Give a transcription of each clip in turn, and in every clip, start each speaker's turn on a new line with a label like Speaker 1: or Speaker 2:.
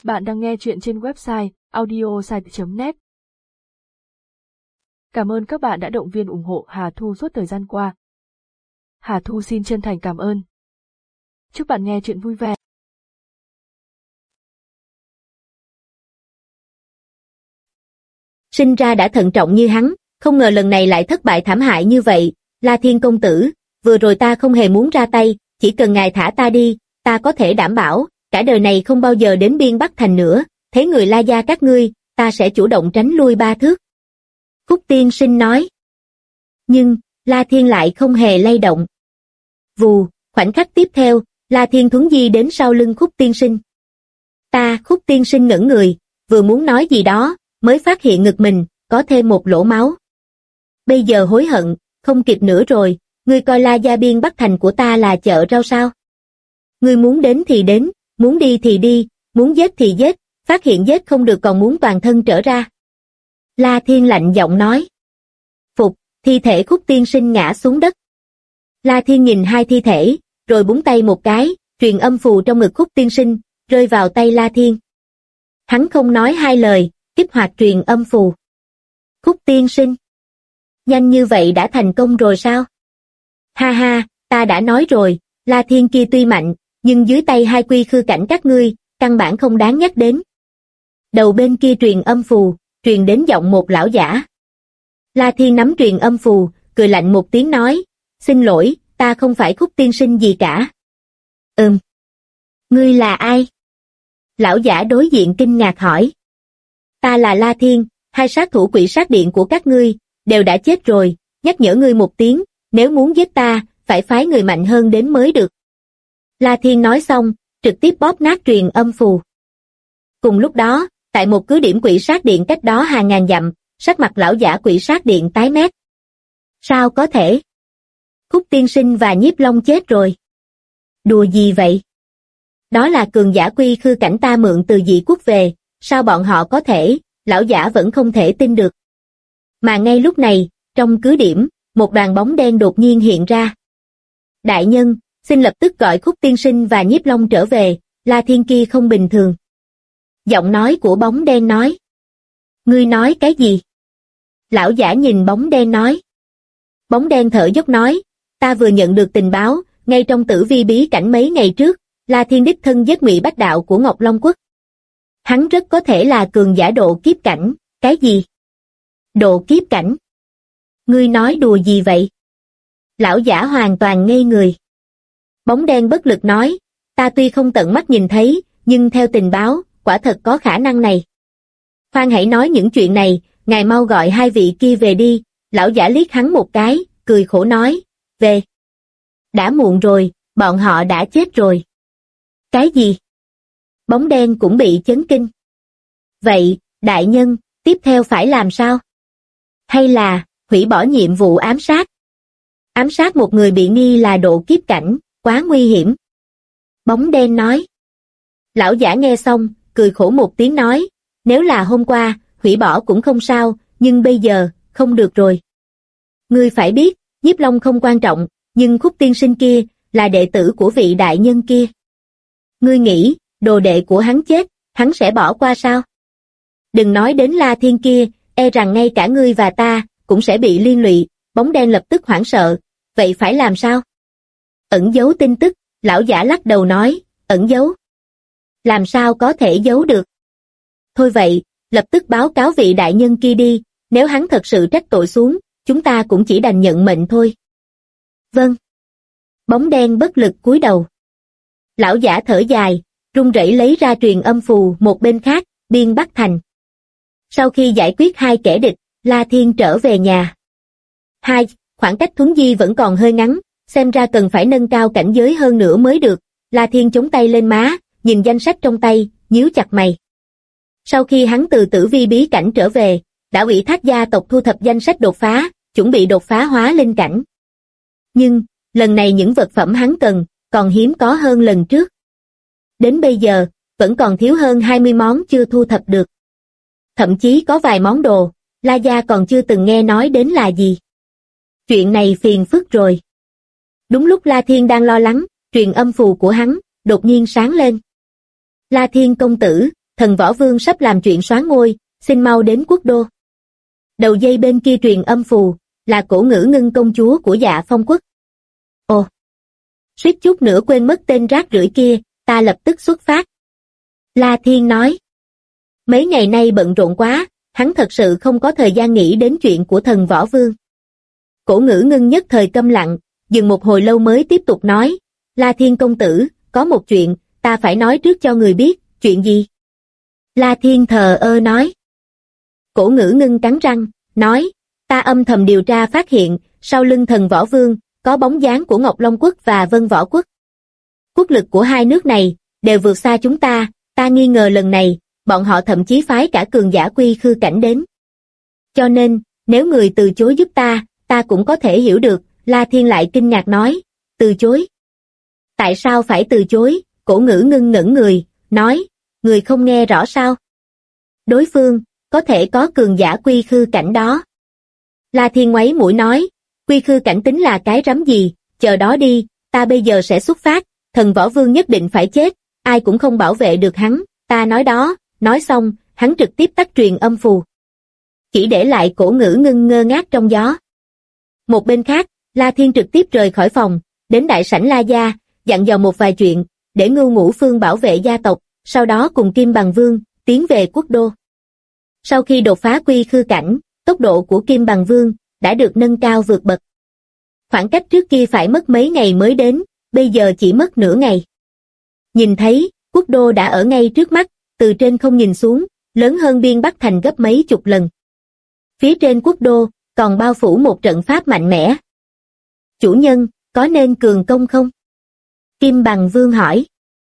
Speaker 1: Bạn đang nghe chuyện trên website audiosite.net. Cảm ơn các bạn đã động viên ủng hộ Hà Thu suốt thời gian qua. Hà Thu xin chân thành cảm ơn. Chúc bạn nghe chuyện vui vẻ.
Speaker 2: Sinh ra đã thận trọng như hắn, không ngờ lần này lại thất bại thảm hại như vậy. La Thiên công tử, vừa rồi ta không hề muốn ra tay, chỉ cần ngài thả ta đi, ta có thể đảm bảo, cả đời này không bao giờ đến biên Bắc Thành nữa, thế người La gia các ngươi, ta sẽ chủ động tránh lui 3 thước. Khúc tiên sinh nói. Nhưng, La Thiên lại không hề lay động. Vù, khoảnh khắc tiếp theo, La Thiên thuấn di đến sau lưng Khúc tiên sinh. Khúc tiên sinh ngẩn người, vừa muốn nói gì đó, mới phát hiện ngực mình, có thêm một lỗ máu. Bây giờ hối hận, không kịp nữa rồi, ngươi coi La gia biên Bắc Thành của ta là chợ rau sao? Ngươi muốn đến thì đến, muốn đi thì đi, muốn giết thì giết, phát hiện giết không được còn muốn toàn thân trở ra. La Thiên lạnh giọng nói. Phục, thi thể Khúc tiên sinh ngã xuống đất. La Thiên nhìn hai thi thể, rồi búng tay một cái, truyền âm phù trong ngực Khúc tiên sinh, rơi vào tay La Thiên. Hắn không nói hai lời, kích hoạt truyền âm phù. Khúc tiên sinh. Nhanh như vậy đã thành công rồi sao? Ha ha, ta đã nói rồi, La Thiên kia tuy mạnh, nhưng dưới tay hai quy khư cảnh các ngươi, căn bản không đáng nhắc đến. Đầu bên kia truyền âm phù, truyền đến giọng một lão giả. La Thiên nắm truyền âm phù, cười lạnh một tiếng nói, xin lỗi, ta không phải Khúc tiên sinh gì cả. Ngươi là ai? Lão giả đối diện kinh ngạc hỏi. Ta là La Thiên, hai sát thủ quỷ sát điện của các ngươi, đều đã chết rồi, nhắc nhở ngươi một tiếng, nếu muốn giết ta, phải phái người mạnh hơn đến mới được. La Thiên nói xong, trực tiếp bóp nát truyền âm phù. Cùng lúc đó, tại một cứ điểm quỷ sát điện cách đó hàng ngàn dặm, sắc mặt lão giả quỷ sát điện tái mét. Sao có thể? Khúc tiên sinh và Nhiếp Long chết rồi. Đùa gì vậy? Đó là cường giả quy khư cảnh ta mượn từ dị quốc về, sao bọn họ có thể, lão giả vẫn không thể tin được. Mà ngay lúc này, trong cứ điểm, một đoàn bóng đen đột nhiên hiện ra. Đại nhân, xin lập tức gọi Khúc tiên sinh và Nhiếp Long trở về, La Thiên kia không bình thường. Giọng nói của bóng đen nói. Ngươi nói cái gì? Lão giả nhìn bóng đen nói. Bóng đen thở dốc nói, ta vừa nhận được tình báo, ngay trong tử vi bí cảnh mấy ngày trước, La Thiên đích thân giết Ngụy Bách Đạo của Ngọc Long Quốc. Hắn rất có thể là cường giả độ kiếp cảnh, cái gì? Độ kiếp cảnh? Ngươi nói đùa gì vậy? Lão giả hoàn toàn ngây người. Bóng đen bất lực nói, ta tuy không tận mắt nhìn thấy, nhưng theo tình báo, quả thật có khả năng này. Khoan hãy nói những chuyện này, ngài mau gọi hai vị kia về đi, lão giả liếc hắn một cái, cười khổ nói, về. Đã muộn rồi, bọn họ đã chết rồi. Cái gì? Bóng đen cũng bị chấn kinh. Vậy, đại nhân, tiếp theo phải làm sao? Hay là, hủy bỏ nhiệm vụ ám sát? Ám sát một người bị nghi là độ kiếp cảnh, quá nguy hiểm. Bóng đen nói. Lão giả nghe xong, cười khổ một tiếng nói, nếu là hôm qua, hủy bỏ cũng không sao, nhưng bây giờ, không được rồi. Ngươi phải biết, Nhiếp Long không quan trọng, nhưng Khúc tiên sinh kia, là đệ tử của vị đại nhân kia. Ngươi nghĩ, đồ đệ của hắn chết, hắn sẽ bỏ qua sao? Đừng nói đến La Thiên kia, e rằng ngay cả ngươi và ta, cũng sẽ bị liên lụy. Bóng đen lập tức hoảng sợ, vậy phải làm sao? Ẩn giấu tin tức, lão giả lắc đầu nói, ẩn giấu. Làm sao có thể giấu được? Thôi vậy, lập tức báo cáo vị đại nhân kia đi, nếu hắn thật sự trách tội xuống, chúng ta cũng chỉ đành nhận mệnh thôi. Vâng. Bóng đen bất lực cúi đầu. Lão giả thở dài, run rẩy lấy ra truyền âm phù một bên khác, biên Bắc Thành. Sau khi giải quyết hai kẻ địch, La Thiên trở về nhà. Khoảng cách thuấn di vẫn còn hơi ngắn, xem ra cần phải nâng cao cảnh giới hơn nữa mới được. La Thiên chống tay lên má, nhìn danh sách trong tay, nhíu chặt mày. Sau khi hắn từ tử vi bí cảnh trở về, đã ủy thác gia tộc thu thập danh sách đột phá, chuẩn bị đột phá hóa linh cảnh. Nhưng, lần này những vật phẩm hắn cần, còn hiếm có hơn lần trước. Đến bây giờ, vẫn còn thiếu hơn 20 món chưa thu thập được. Thậm chí có vài món đồ, La gia còn chưa từng nghe nói đến là gì. Chuyện này phiền phức rồi. Đúng lúc La Thiên đang lo lắng, truyền âm phù của hắn, đột nhiên sáng lên. La Thiên công tử, thần võ vương sắp làm chuyện soán ngôi, xin mau đến quốc đô. Đầu dây bên kia truyền âm phù, là Cổ Ngữ Ngưng công chúa của Dạ Phong quốc. Ồ! Suýt chút nữa quên mất tên rác rưởi kia, ta lập tức xuất phát. La Thiên nói. Mấy ngày nay bận rộn quá, hắn thật sự không có thời gian nghĩ đến chuyện của thần võ vương. Cổ Ngữ Ngưng nhất thời câm lặng, dừng một hồi lâu mới tiếp tục nói, La Thiên công tử, có một chuyện, ta phải nói trước cho người biết, chuyện gì? La Thiên thờ ơ nói. Cổ Ngữ Ngưng cắn răng, nói, ta âm thầm điều tra phát hiện, sau lưng thần võ vương, có bóng dáng của Ngọc Long quốc và Vân Võ quốc. Quốc lực của hai nước này, đều vượt xa chúng ta nghi ngờ lần này, bọn họ thậm chí phái cả cường giả quy khư cảnh đến. Cho nên, nếu người từ chối giúp ta cũng có thể hiểu được, La Thiên lại kinh ngạc nói, từ chối. Tại sao phải từ chối? Cổ Ngữ Ngưng ngẩn người, nói, người không nghe rõ sao? Đối phương, có thể có cường giả quy khư cảnh đó. La Thiên ngoáy mũi nói, quy khư cảnh tính là cái rắm gì, chờ đó đi, ta bây giờ sẽ xuất phát, thần võ vương nhất định phải chết, ai cũng không bảo vệ được hắn, ta nói đó, nói xong, hắn trực tiếp tắt truyền âm phù. Chỉ để lại Cổ Ngữ Ngưng ngơ ngác trong gió. Một bên khác, La Thiên trực tiếp rời khỏi phòng, đến đại sảnh La gia, dặn dò một vài chuyện, để Ngưu Ngũ Phương bảo vệ gia tộc, sau đó cùng Kim Bằng Vương, tiến về quốc đô. Sau khi đột phá quy khư cảnh, tốc độ của Kim Bằng Vương đã được nâng cao vượt bậc. Khoảng cách trước kia phải mất mấy ngày mới đến, bây giờ chỉ mất nửa ngày. Nhìn thấy, quốc đô đã ở ngay trước mắt, từ trên không nhìn xuống, lớn hơn Biên Bắc Thành gấp mấy chục lần. Phía trên quốc đô, còn bao phủ một trận pháp mạnh mẽ. Chủ nhân, có nên cường công không? Kim Bằng Vương hỏi.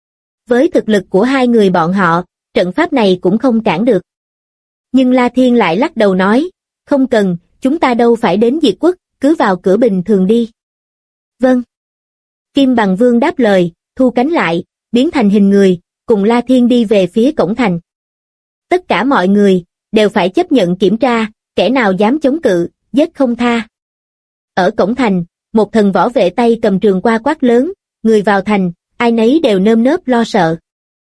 Speaker 2: Với thực lực của hai người bọn họ, trận pháp này cũng không cản được. Nhưng La Thiên lại lắc đầu nói, không cần, chúng ta đâu phải đến diệt quốc, cứ vào cửa bình thường đi. Vâng. Kim Bằng Vương đáp lời, thu cánh lại, biến thành hình người, cùng La Thiên đi về phía cổng thành. Tất cả mọi người, đều phải chấp nhận kiểm tra, kẻ nào dám chống cự, giết không tha. Ở cổng thành, một thần võ vệ tay cầm trường qua quát lớn, người vào thành, ai nấy đều nơm nớp lo sợ.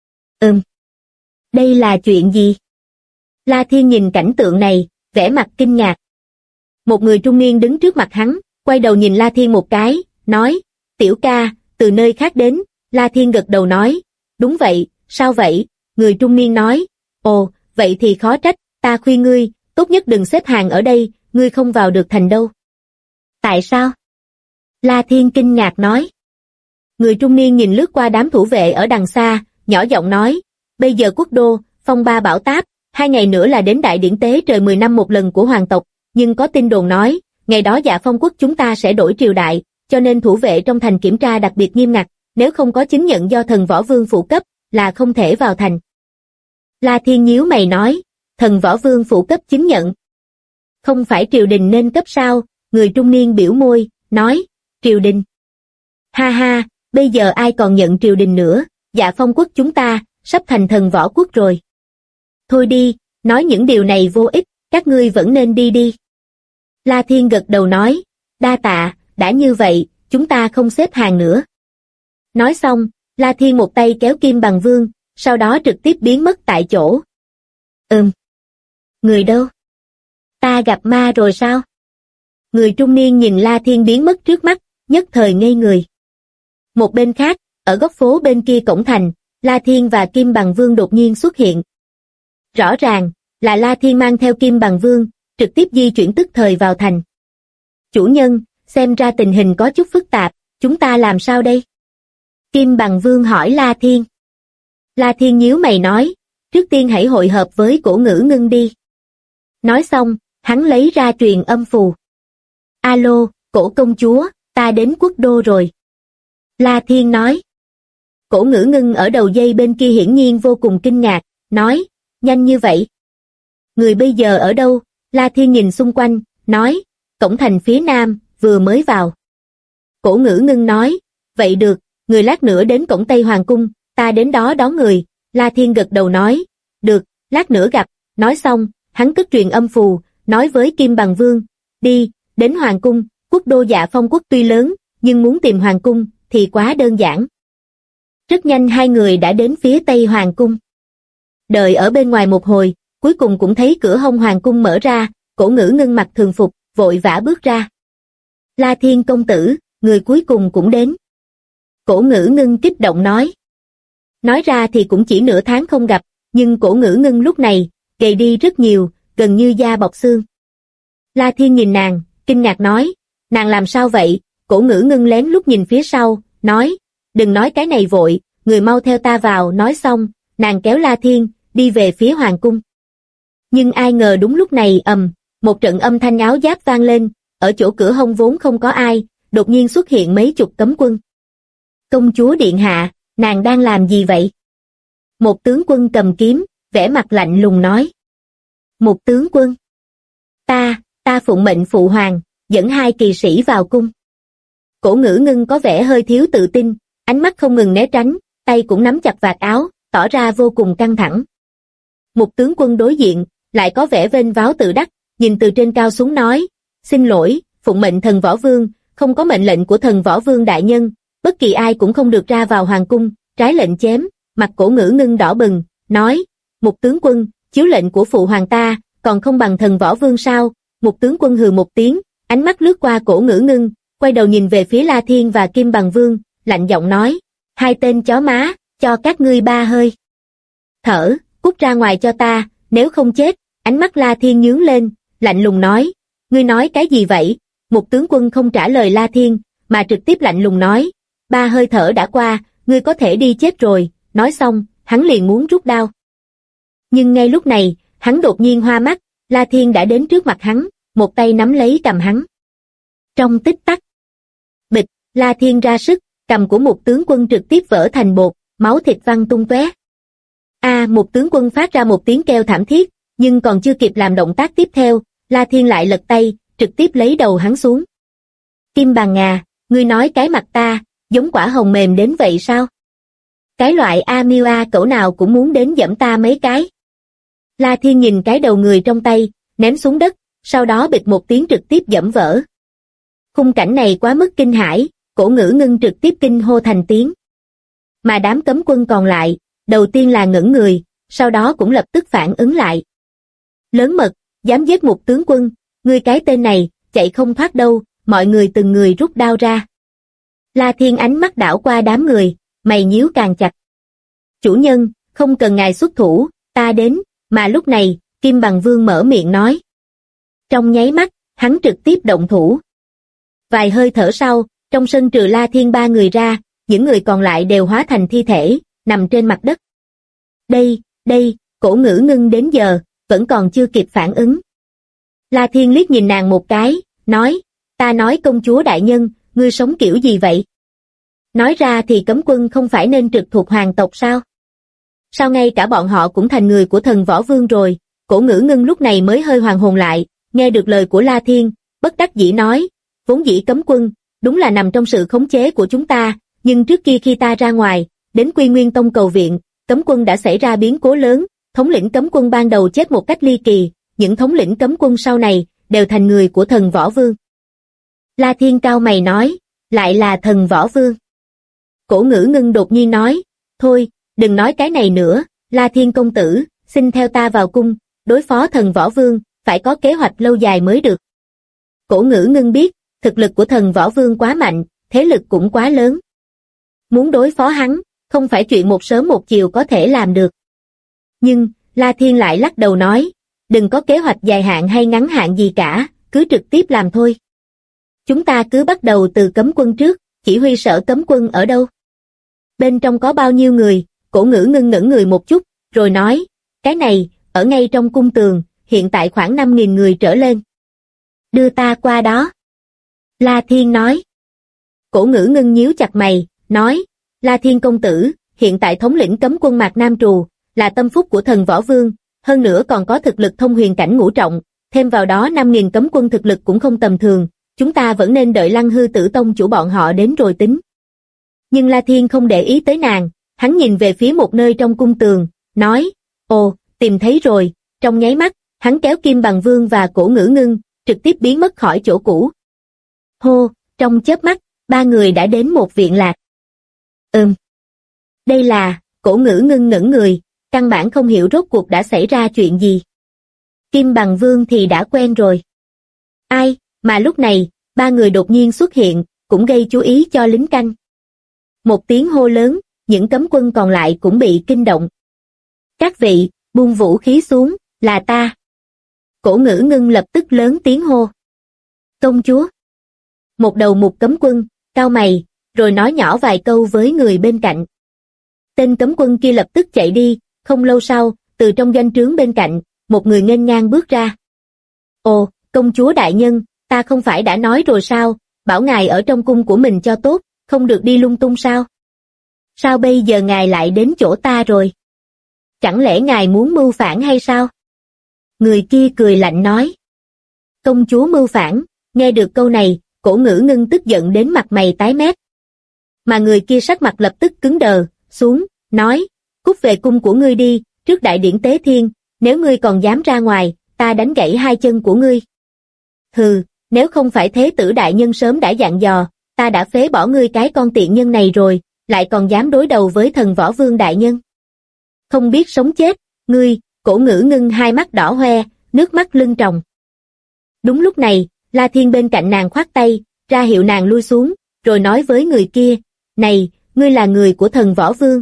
Speaker 2: Đây là chuyện gì? La Thiên nhìn cảnh tượng này, vẻ mặt kinh ngạc. Một người trung niên đứng trước mặt hắn, quay đầu nhìn La Thiên một cái, nói, tiểu ca, từ nơi khác đến. La Thiên gật đầu nói, đúng vậy, sao vậy? Người trung niên nói, ồ, vậy thì khó trách, ta khuyên ngươi, tốt nhất đừng xếp hàng ở đây, ngươi không vào được thành đâu. Tại sao? La Thiên kinh ngạc nói. Người trung niên nhìn lướt qua đám thủ vệ ở đằng xa, nhỏ giọng nói, bây giờ quốc đô, phong ba bão táp, 2 ngày nữa là đến đại điển tế trời 10 năm một lần của hoàng tộc, nhưng có tin đồn nói, ngày đó Dạ Phong quốc chúng ta sẽ đổi triều đại, cho nên thủ vệ trong thành kiểm tra đặc biệt nghiêm ngặt, nếu không có chứng nhận do thần võ vương phụ cấp, là không thể vào thành. La Thiên nhíu mày nói, thần võ vương phụ cấp chứng nhận. Không phải triều đình nên cấp sao? Người trung niên biểu môi, nói, triều đình. Ha ha, bây giờ ai còn nhận triều đình nữa, Dạ Phong quốc chúng ta, sắp thành thần võ quốc rồi. Thôi đi, nói những điều này vô ích, các ngươi vẫn nên đi đi. La Thiên gật đầu nói, đa tạ, đã như vậy, chúng ta không xếp hàng nữa. Nói xong, La Thiên một tay kéo Kim Bằng Vương, sau đó trực tiếp biến mất tại chỗ. Người đâu? Ta gặp ma rồi sao? Người trung niên nhìn La Thiên biến mất trước mắt, nhất thời ngây người. Một bên khác, ở góc phố bên kia cổng thành, La Thiên và Kim Bằng Vương đột nhiên xuất hiện. Rõ ràng, là La Thiên mang theo Kim Bằng Vương, trực tiếp di chuyển tức thời vào thành. Chủ nhân, xem ra tình hình có chút phức tạp, chúng ta làm sao đây? Kim Bằng Vương hỏi La Thiên. La Thiên nhíu mày nói, trước tiên hãy hội hợp với Cổ Ngữ Ngưng đi. Nói xong, hắn lấy ra truyền âm phù. Alo, Cổ công chúa, ta đến quốc đô rồi. La Thiên nói. Cổ Ngữ Ngưng ở đầu dây bên kia hiển nhiên vô cùng kinh ngạc, nói, nhanh như vậy. Người bây giờ ở đâu? La Thiên nhìn xung quanh, nói, cổng thành phía nam, vừa mới vào. Cổ Ngữ Ngưng nói, vậy được, người lát nữa đến cổng Tây Hoàng cung, ta đến đó đón người. La Thiên gật đầu nói, được, lát nữa gặp. Nói xong, hắn cất truyền âm phù, nói với Kim Bằng Vương, đi, đến Hoàng cung, quốc đô Dạ Phong quốc tuy lớn, nhưng muốn tìm Hoàng cung, thì quá đơn giản. Rất nhanh hai người đã đến phía Tây Hoàng cung. Đợi ở bên ngoài một hồi, cuối cùng cũng thấy cửa hông hoàng cung mở ra, Cổ Ngữ Ngưng mặc thường phục, vội vã bước ra. La Thiên công tử, người cuối cùng cũng đến. Cổ Ngữ Ngưng kích động nói. Nói ra thì cũng chỉ nửa tháng không gặp, nhưng Cổ Ngữ Ngưng lúc này, gầy đi rất nhiều, gần như da bọc xương. La Thiên nhìn nàng, kinh ngạc nói, nàng làm sao vậy? Cổ Ngữ Ngưng lén lút nhìn phía sau, nói, đừng nói cái này vội, người mau theo ta vào. Nói xong, nàng kéo La Thiên, đi về phía hoàng cung. Nhưng ai ngờ đúng lúc này một trận âm thanh áo giáp vang lên, ở chỗ cửa hông vốn không có ai, đột nhiên xuất hiện mấy chục cấm quân. Công chúa điện hạ, nàng đang làm gì vậy? Một tướng quân cầm kiếm, vẻ mặt lạnh lùng nói. Một tướng quân? Ta phụng mệnh phụ hoàng, dẫn 2 kỳ sĩ vào cung. Cổ Ngữ Ngưng có vẻ hơi thiếu tự tin, ánh mắt không ngừng né tránh, tay cũng nắm chặt vạt áo, tỏ ra vô cùng căng thẳng. Một tướng quân đối diện, lại có vẻ vênh váo tự đắc, nhìn từ trên cao xuống nói, xin lỗi, phụng mệnh thần võ vương, không có mệnh lệnh của thần võ vương đại nhân, bất kỳ ai cũng không được ra vào hoàng cung, trái lệnh chém. Mặt Cổ Ngữ Ngưng đỏ bừng, nói, một tướng quân, chiếu lệnh của phụ hoàng ta, còn không bằng thần võ vương sao? Một tướng quân hừ một tiếng, ánh mắt lướt qua Cổ Ngữ Ngưng, quay đầu nhìn về phía La Thiên và Kim Bằng Vương, lạnh giọng nói, 2 tên chó má, cho các ngươi 3 hơi thở, cút ra ngoài cho ta, nếu không chết. Ánh mắt La Thiên nhướng lên, lạnh lùng nói, ngươi nói cái gì vậy? Một tướng quân không trả lời La Thiên, mà trực tiếp lạnh lùng nói, 3 hơi thở đã qua, ngươi có thể đi chết rồi. Nói xong, hắn liền muốn rút đao. Nhưng ngay lúc này, hắn đột nhiên hoa mắt, La Thiên đã đến trước mặt hắn, một tay nắm lấy cầm hắn. Trong tích tắc, bịch, La Thiên ra sức, cầm của một tướng quân trực tiếp vỡ thành bột, máu thịt văng tung tóe. Một tướng quân phát ra một tiếng kêu thảm thiết, nhưng còn chưa kịp làm động tác tiếp theo, La Thiên lại lật tay, trực tiếp lấy đầu hắn xuống. Kim Bằng à, ngươi nói cái mặt ta, giống quả hồng mềm đến vậy sao? Cái loại miêu cẩu nào cũng muốn đến giẫm ta mấy cái. La Thiên nhìn cái đầu người trong tay, ném xuống đất, sau đó bịch một tiếng trực tiếp giẫm vỡ. Khung cảnh này quá mức kinh hãi, Cổ Ngữ Ngưng trực tiếp kinh hô thành tiếng. Mà đám cấm quân còn lại, đầu tiên là ngẩn người, sau đó cũng lập tức phản ứng lại. Lớn mật, dám giết một tướng quân, ngươi cái tên này, chạy không thoát đâu. Mọi người từng người rút đao ra. La Thiên ánh mắt đảo qua đám người, mày nhíu càng chặt. Chủ nhân, không cần ngài xuất thủ, ta đến. Mà lúc này, Kim Bằng Vương mở miệng nói. Trong nháy mắt, hắn trực tiếp động thủ. Vài hơi thở sau, trong sân trừ La Thiên 3 người ra, những người còn lại đều hóa thành thi thể, nằm trên mặt đất. Đây, Cổ Ngữ Ngưng đến giờ, vẫn còn chưa kịp phản ứng. La Thiên liếc nhìn nàng một cái, nói, ta nói công chúa đại nhân, ngươi sống kiểu gì vậy? Nói ra thì cấm quân không phải nên trực thuộc hoàng tộc sao? Sao ngay cả bọn họ cũng thành người của thần võ vương rồi? Cổ Ngữ Ngưng lúc này mới hơi hoàn hồn lại, nghe được lời của La Thiên, bất đắc dĩ nói, vốn dĩ cấm quân, đúng là nằm trong sự khống chế của chúng ta, nhưng trước kia khi ta ra ngoài, đến Quy Nguyên Tông cầu viện, cấm quân đã xảy ra biến cố lớn, thống lĩnh cấm quân ban đầu chết một cách ly kỳ, những thống lĩnh cấm quân sau này, đều thành người của thần võ vương. La Thiên cau mày nói, lại là thần võ vương. Cổ Ngữ Ngưng đột nhiên nói, thôi, đừng nói cái này nữa, La Thiên công tử, xin theo ta vào cung, đối phó thần võ vương, phải có kế hoạch lâu dài mới được. Cổ Ngữ Ngưng biết, thực lực của thần võ vương quá mạnh, thế lực cũng quá lớn. Muốn đối phó hắn, không phải chuyện một sớm một chiều có thể làm được. Nhưng, La Thiên lại lắc đầu nói, đừng có kế hoạch dài hạn hay ngắn hạn gì cả, cứ trực tiếp làm thôi. Chúng ta cứ bắt đầu từ cấm quân trước, chỉ huy sở cấm quân ở đâu? Bên trong có bao nhiêu người? Cổ Ngữ Ngưng ngẩn người một chút, rồi nói, cái này, ở ngay trong cung tường, hiện tại khoảng 5.000 người trở lên. Đưa ta qua đó. La Thiên nói. Cổ Ngữ Ngưng nhíu chặt mày, nói, La Thiên công tử, hiện tại thống lĩnh cấm quân Mạc Nam Trù, là tâm phúc của thần võ vương, hơn nữa còn có thực lực thông huyền cảnh ngũ trọng, thêm vào đó 5.000 cấm quân thực lực cũng không tầm thường, chúng ta vẫn nên đợi Lăng Hư Tử tông chủ bọn họ đến rồi tính. Nhưng La Thiên không để ý tới nàng, hắn nhìn về phía một nơi trong cung tường, nói, ồ, tìm thấy rồi. Trong nháy mắt, hắn kéo Kim Bằng Vương và Cổ Ngữ Ngưng, trực tiếp biến mất khỏi chỗ cũ. Hô, trong chớp mắt, 3 người đã đến một viện lạc. Đây là, Cổ Ngữ Ngưng ngẩn người, căn bản không hiểu rốt cuộc đã xảy ra chuyện gì. Kim Bằng Vương thì đã quen rồi. Ai, mà lúc này, ba người đột nhiên xuất hiện, cũng gây chú ý cho lính canh. Một tiếng hô lớn, những cấm quân còn lại cũng bị kinh động. Các vị, buông vũ khí xuống, là ta. Cổ Ngữ Ngưng lập tức lớn tiếng hô. Công chúa. Một đầu mục cấm quân, cau mày, rồi nói nhỏ vài câu với người bên cạnh. Tên cấm quân kia lập tức chạy đi, không lâu sau, từ trong doanh trướng bên cạnh, một người nghênh ngang bước ra. Ồ, công chúa đại nhân, ta không phải đã nói rồi sao, bảo ngài ở trong cung của mình cho tốt, không được đi lung tung sao? Sao bây giờ ngài lại đến chỗ ta rồi? Chẳng lẽ ngài muốn mưu phản hay sao? Người kia cười lạnh nói. Công chúa mưu phản, nghe được câu này, Cổ Ngữ Ngưng tức giận đến mặt mày tái mét. Mà người kia sắc mặt lập tức cứng đờ, xuống, nói, cút về cung của ngươi đi, trước đại điển tế thiên, nếu ngươi còn dám ra ngoài, ta đánh gãy hai chân của ngươi. Hừ, nếu không phải thế tử đại nhân sớm đã dặn dò, ta đã phế bỏ ngươi cái con tiện nhân này rồi, lại còn dám đối đầu với Thần Võ Vương đại nhân. Không biết sống chết, ngươi, Cổ Ngữ Ngưng hai mắt đỏ hoe, nước mắt lưng tròng. Đúng lúc này, La Thiên bên cạnh nàng khoát tay, ra hiệu nàng lui xuống, rồi nói với người kia, này, ngươi là người của Thần Võ Vương,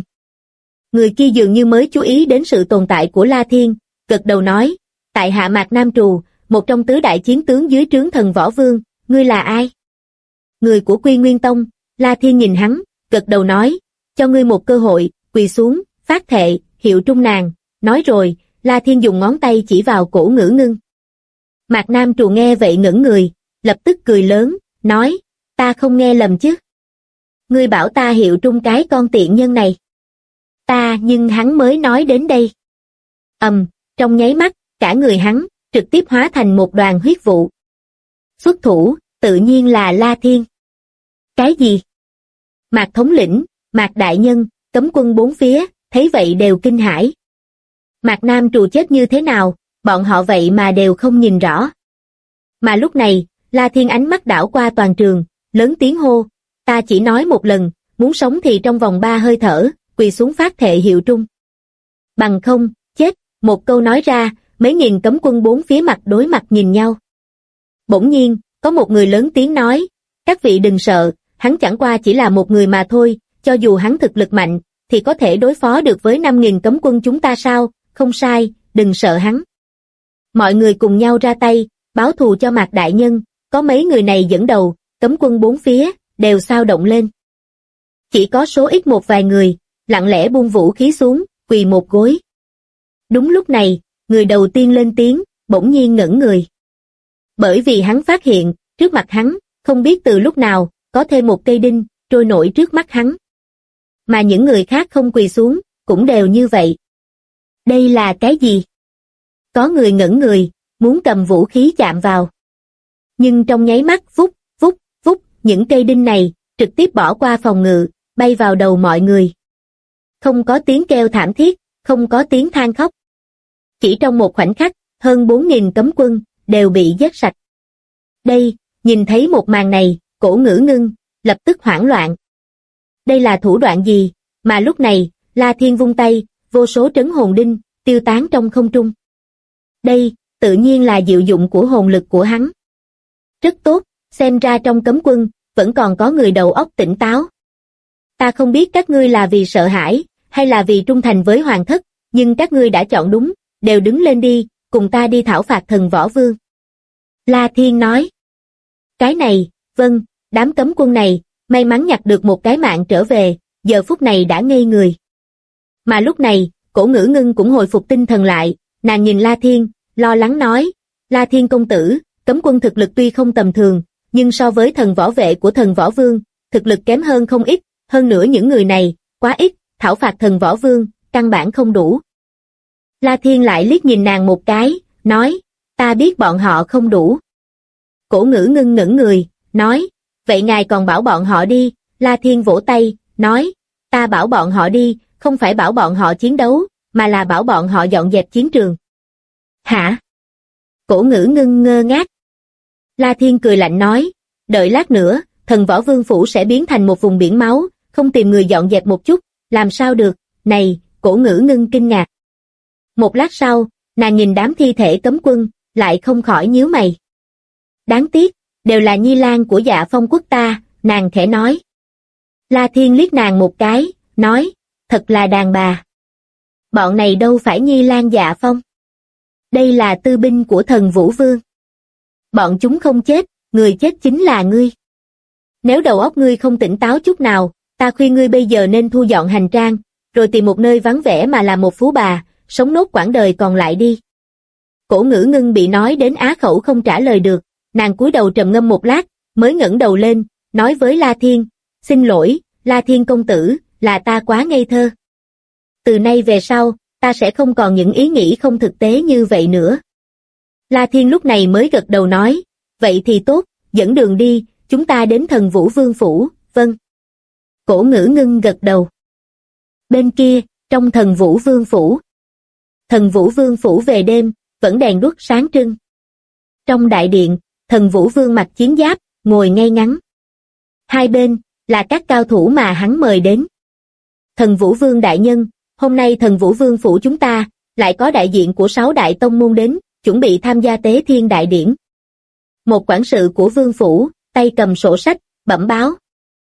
Speaker 2: Người kia dường như mới chú ý đến sự tồn tại của La Thiên, gật đầu nói, tại hạ Mạc Nam Trù, một trong tứ đại chiến tướng dưới trướng Thần Võ Vương, ngươi là ai? Người của Quy Nguyên Tông. La Thiên nhìn hắn, gật đầu nói, cho ngươi một cơ hội, quỳ xuống, phát thệ, hiệu trung nàng. Nói rồi, La Thiên dùng ngón tay chỉ vào Cổ Ngữ Ngưng. Mạc Nam Trù nghe vậy ngẩn người, lập tức cười lớn, nói, ta không nghe lầm chứ? Ngươi bảo ta hiệu trung cái con tiện nhân này. Nhưng hắn mới nói đến đây. Trong nháy mắt, cả người hắn, trực tiếp hóa thành một đoàn huyết vụ. Xuất thủ, tự nhiên là La Thiên. Cái gì? Mạc thống lĩnh, Mạc đại nhân, cấm quân bốn phía, thấy vậy đều kinh hãi. Mạc Nam Trù chết như thế nào, bọn họ vậy mà đều không nhìn rõ. Mà lúc này, La Thiên ánh mắt đảo qua toàn trường, lớn tiếng hô, ta chỉ nói một lần, muốn sống thì trong vòng 3 hơi thở, quỳ xuống phát thệ hiệu trung. Bằng không, chết, một câu nói ra, mấy nghìn cấm quân bốn phía mặt đối mặt nhìn nhau. Bỗng nhiên, có một người lớn tiếng nói, các vị đừng sợ, hắn chẳng qua chỉ là một người mà thôi, cho dù hắn thực lực mạnh, thì có thể đối phó được với 5.000 cấm quân chúng ta sao, không sai, đừng sợ hắn. Mọi người cùng nhau ra tay, báo thù cho Mạc đại nhân, có mấy người này dẫn đầu, cấm quân bốn phía, đều xao động lên. Chỉ có số ít một vài người, lặng lẽ buông vũ khí xuống, quỳ một gối. Đúng lúc này, người đầu tiên lên tiếng, bỗng nhiên ngẩn người. Bởi vì hắn phát hiện, trước mặt hắn, không biết từ lúc nào, có thêm một cây đinh, trôi nổi trước mắt hắn. Mà những người khác không quỳ xuống, cũng đều như vậy. Đây là cái gì? Có người ngẩn người, muốn cầm vũ khí chạm vào. Nhưng trong nháy mắt vút, vút, vút, những cây đinh này, trực tiếp bỏ qua phòng ngự, bay vào đầu mọi người. Không có tiếng kêu thảm thiết, không có tiếng than khóc. Chỉ trong một khoảnh khắc, hơn 4.000 cấm quân, đều bị giết sạch. Đây, nhìn thấy một màn này, Cổ Ngữ Ngưng, lập tức hoảng loạn. Đây là thủ đoạn gì, mà lúc này, La Thiên vung tay, vô số trấn hồn đinh, tiêu tán trong không trung. Đây, tự nhiên là diệu dụng của hồn lực của hắn. Rất tốt, xem ra trong cấm quân, vẫn còn có người đầu óc tỉnh táo. Ta không biết các ngươi là vì sợ hãi, hay là vì trung thành với hoàng thất, nhưng các ngươi đã chọn đúng, đều đứng lên đi, cùng ta đi thảo phạt Thần Võ Vương. La Thiên nói. Cái này, vâng, đám cấm quân này, may mắn nhặt được một cái mạng trở về, giờ phút này đã ngây người. Mà lúc này, Cổ Ngữ Ngưng cũng hồi phục tinh thần lại, nàng nhìn La Thiên, lo lắng nói, La Thiên công tử, cấm quân thực lực tuy không tầm thường, nhưng so với thần võ vệ của Thần Võ Vương, thực lực kém hơn không ít, hơn nữa những người này, quá ít, thảo phạt Thần Võ Vương, căn bản không đủ. La Thiên lại liếc nhìn nàng một cái, nói, ta biết bọn họ không đủ. Cổ Ngữ Ngưng ngẩn người, nói, vậy ngài còn bảo bọn họ đi. La Thiên vỗ tay, nói, ta bảo bọn họ đi, không phải bảo bọn họ chiến đấu, mà là bảo bọn họ dọn dẹp chiến trường. Hả? Cổ Ngữ Ngưng ngơ ngác. La Thiên cười lạnh nói, đợi lát nữa, Thần Võ Vương phủ sẽ biến thành một vùng biển máu, không tìm người dọn dẹp một chút, làm sao được, này, Cổ Ngữ Ngưng kinh ngạc. Một lát sau, nàng nhìn đám thi thể cấm quân, lại không khỏi nhíu mày. Đáng tiếc, đều là nhi lang của Dạ Phong quốc ta, nàng khẽ nói. La Thiên liếc nàng một cái, nói, thật là đàn bà. Bọn này đâu phải nhi lang Dạ Phong. Đây là tư binh của thần Vũ Vương. Bọn chúng không chết, người chết chính là ngươi. Nếu đầu óc ngươi không tỉnh táo chút nào, ta khuyên ngươi bây giờ nên thu dọn hành trang, rồi tìm một nơi vắng vẻ mà làm một phú bà, sống nốt quãng đời còn lại đi. Cổ Ngữ Ngưng bị nói đến á khẩu không trả lời được, nàng cúi đầu trầm ngâm một lát, mới ngẩng đầu lên, nói với La Thiên, xin lỗi, La Thiên công tử, là ta quá ngây thơ. Từ nay về sau, ta sẽ không còn những ý nghĩ không thực tế như vậy nữa. La Thiên lúc này mới gật đầu nói, vậy thì tốt, dẫn đường đi, chúng ta đến thần Vũ Vương phủ, vâng. Cổ Ngữ Ngưng gật đầu. Bên kia, trong thần Vũ Vương phủ. Thần Vũ Vương phủ về đêm, vẫn đèn đuốc sáng trưng. Trong đại điện, thần Vũ Vương mặc chiến giáp, ngồi ngay ngắn. Hai bên, là các cao thủ mà hắn mời đến. Thần Vũ Vương đại nhân, hôm nay thần Vũ Vương phủ chúng ta, lại có đại diện của 6 đại tông môn đến, chuẩn bị tham gia tế thiên đại điển. Một quản sự của vương phủ, tay cầm sổ sách, bẩm báo.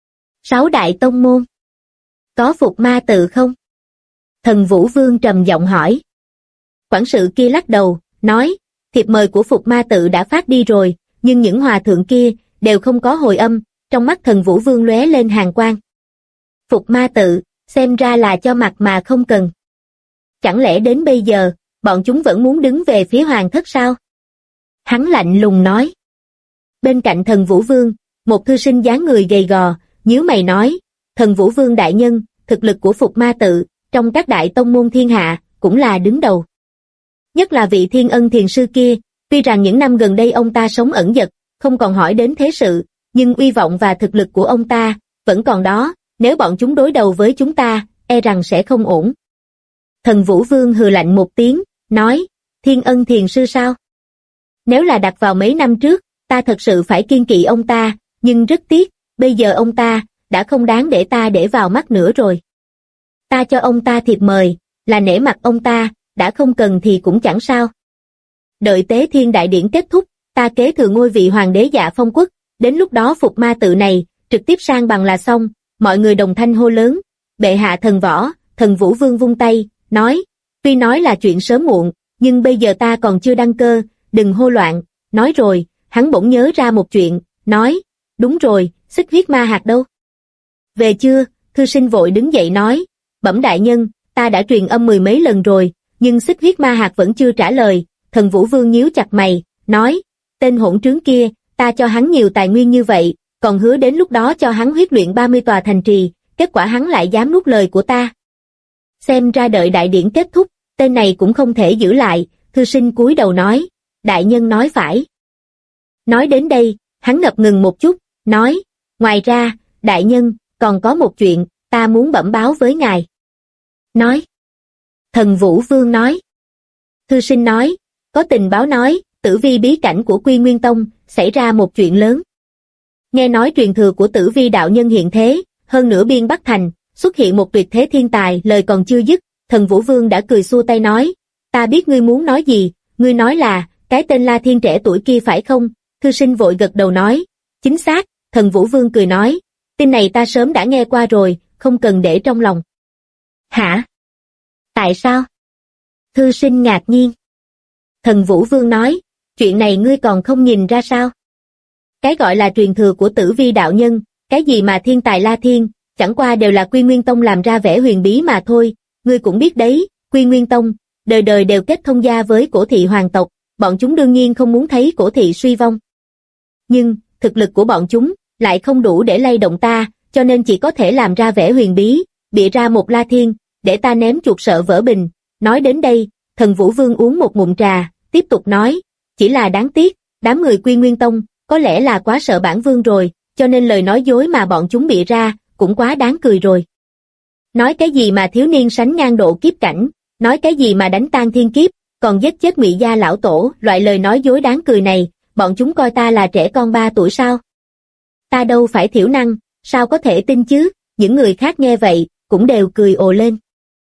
Speaker 2: 6 đại tông môn. Có Phục Ma Tự không? Thần Vũ Vương trầm giọng hỏi. Quản sự kia lắc đầu, nói, thiệp mời của Phục Ma Tự đã phát đi rồi, nhưng những hòa thượng kia, đều không có hồi âm, trong mắt thần Vũ Vương lóe lên hàn quang. Phục Ma Tự, xem ra là cho mặt mà không cần. Chẳng lẽ đến bây giờ, bọn chúng vẫn muốn đứng về phía hoàng thất sao? Hắn lạnh lùng nói. Bên cạnh thần Vũ Vương, một thư sinh dáng người gầy gò, nhíu mày nói, thần Vũ Vương đại nhân, thực lực của Phục Ma Tự, trong các đại tông môn thiên hạ, cũng là đứng đầu. Nhất là vị Thiên Ân thiền sư kia, tuy rằng những năm gần đây ông ta sống ẩn dật, không còn hỏi đến thế sự, nhưng uy vọng và thực lực của ông ta, vẫn còn đó, nếu bọn chúng đối đầu với chúng ta, e rằng sẽ không ổn. Thần Vũ Vương hừ lạnh một tiếng, nói, Thiên Ân thiền sư sao? Nếu là đặt vào mấy năm trước, ta thật sự phải kiêng kỵ ông ta, nhưng rất tiếc, bây giờ ông ta, đã không đáng để ta để vào mắt nữa rồi. Ta cho ông ta thiệp mời, là nể mặt ông ta, đã không cần thì cũng chẳng sao. Đợi tế thiên đại điển kết thúc, ta kế thừa ngôi vị hoàng đế Dạ Phong quốc, đến lúc đó Phục Ma Tự này, trực tiếp sang bằng là xong, mọi người đồng thanh hô lớn, bệ hạ thần võ, thần Vũ Vương vung tay, nói, tuy nói là chuyện sớm muộn, nhưng bây giờ ta còn chưa đăng cơ, đừng hô loạn, nói rồi, hắn bỗng nhớ ra một chuyện, nói, đúng rồi, xích huyết ma hạt đâu? Về chưa, thư sinh vội đứng dậy nói, bẩm đại nhân, ta đã truyền âm 10 mấy lần rồi, nhưng xích huyết ma hạt vẫn chưa trả lời, thần Vũ Vương nhíu chặt mày, nói, tên hỗn trướng kia, ta cho hắn nhiều tài nguyên như vậy, còn hứa đến lúc đó cho hắn huyết luyện 30 tòa thành trì, kết quả hắn lại dám nuốt lời của ta. Xem ra đợi đại điển kết thúc, tên này cũng không thể giữ lại, thư sinh cúi đầu nói, đại nhân nói phải. Nói đến đây, hắn ngập ngừng một chút, nói, ngoài ra, đại nhân, còn có một chuyện, ta muốn bẩm báo với ngài. Nói. Thần Vũ Vương nói. Thư sinh nói, có tình báo nói, Tử Vi bí cảnh của Quy Nguyên Tông, xảy ra một chuyện lớn. Nghe nói truyền thừa của Tử Vi đạo nhân hiện thế, hơn nữa biên Bắc Thành, xuất hiện một tuyệt thế thiên tài, lời còn chưa dứt, thần Vũ Vương đã cười xua tay nói, ta biết ngươi muốn nói gì, ngươi nói là, cái tên La Thiên trẻ tuổi kia phải không? Thư sinh vội gật đầu nói, chính xác, thần Vũ Vương cười nói, tin này ta sớm đã nghe qua rồi, không cần để trong lòng. Hả? Tại sao? Thư sinh ngạc nhiên. Thần Vũ Vương nói, chuyện này ngươi còn không nhìn ra sao? Cái gọi là truyền thừa của Tử Vi đạo nhân, cái gì mà thiên tài La Thiên, chẳng qua đều là Quy Nguyên Tông làm ra vẻ huyền bí mà thôi, ngươi cũng biết đấy, Quy Nguyên Tông, đời đời đều kết thông gia với cổ thị hoàng tộc, bọn chúng đương nhiên không muốn thấy cổ thị suy vong. Nhưng, thực lực của bọn chúng, lại không đủ để lay động ta, cho nên chỉ có thể làm ra vẻ huyền bí, bịa ra một La Thiên, để ta ném chuột sợ vỡ bình. Nói đến đây, thần Vũ Vương uống một ngụm trà, tiếp tục nói, chỉ là đáng tiếc, đám người Quy Nguyên Tông, có lẽ là quá sợ bản vương rồi, cho nên lời nói dối mà bọn chúng bịa ra, cũng quá đáng cười rồi. Nói cái gì mà thiếu niên sánh ngang độ kiếp cảnh, nói cái gì mà đánh tan thiên kiếp, còn giết chết Ngụy gia lão tổ, loại lời nói dối đáng cười này, bọn chúng coi ta là trẻ con 3 tuổi sao? Ta đâu phải thiểu năng, sao có thể tin chứ? Những người khác nghe vậy, cũng đều cười ồ lên.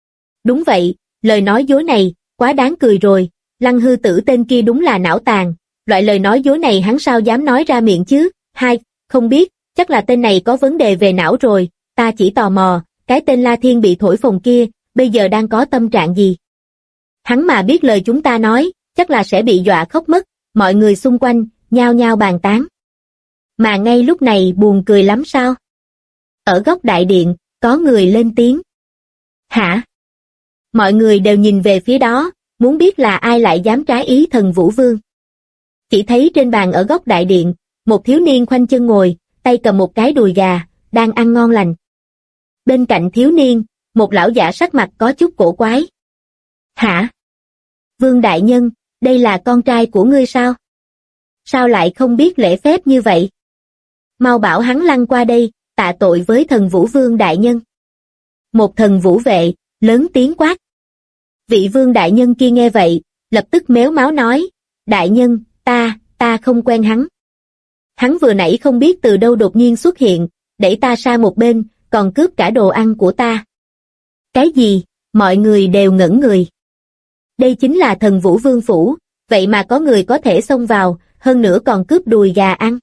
Speaker 2: Đúng vậy, lời nói dối này, quá đáng cười rồi, Lăng Hư Tử tên kia đúng là não tàn, loại lời nói dối này hắn sao dám nói ra miệng chứ, không biết, chắc là tên này có vấn đề về não rồi, ta chỉ tò mò, cái tên La Thiên bị thổi phồng kia, bây giờ đang có tâm trạng gì? Hắn mà biết lời chúng ta nói, chắc là sẽ bị dọa khóc mất, mọi người xung quanh, nhao nhao bàn tán. Mà ngay lúc này buồn cười lắm sao? Ở góc đại điện, có người lên tiếng. Hả? Mọi người đều nhìn về phía đó, muốn biết là ai lại dám trái ý Thần Vũ Vương. Chỉ thấy trên bàn ở góc đại điện, một thiếu niên khoanh chân ngồi, tay cầm một cái đùi gà, đang ăn ngon lành. Bên cạnh thiếu niên, một lão giả sắc mặt có chút cổ quái. Hả? Vương đại nhân, đây là con trai của ngươi sao? Sao lại không biết lễ phép như vậy? Mau bảo hắn lăn qua đây, tạ tội với Thần Vũ Vương đại nhân. Một thần vũ vệ, lớn tiếng quát. Vị vương đại nhân kia nghe vậy, lập tức méo máu nói, đại nhân, ta không quen hắn. Hắn vừa nãy không biết từ đâu đột nhiên xuất hiện, đẩy ta sang một bên, còn cướp cả đồ ăn của ta. Cái gì? Mọi người đều ngẩn người. Đây chính là Thần Vũ Vương phủ, vậy mà có người có thể xông vào, hơn nữa còn cướp đùi gà ăn.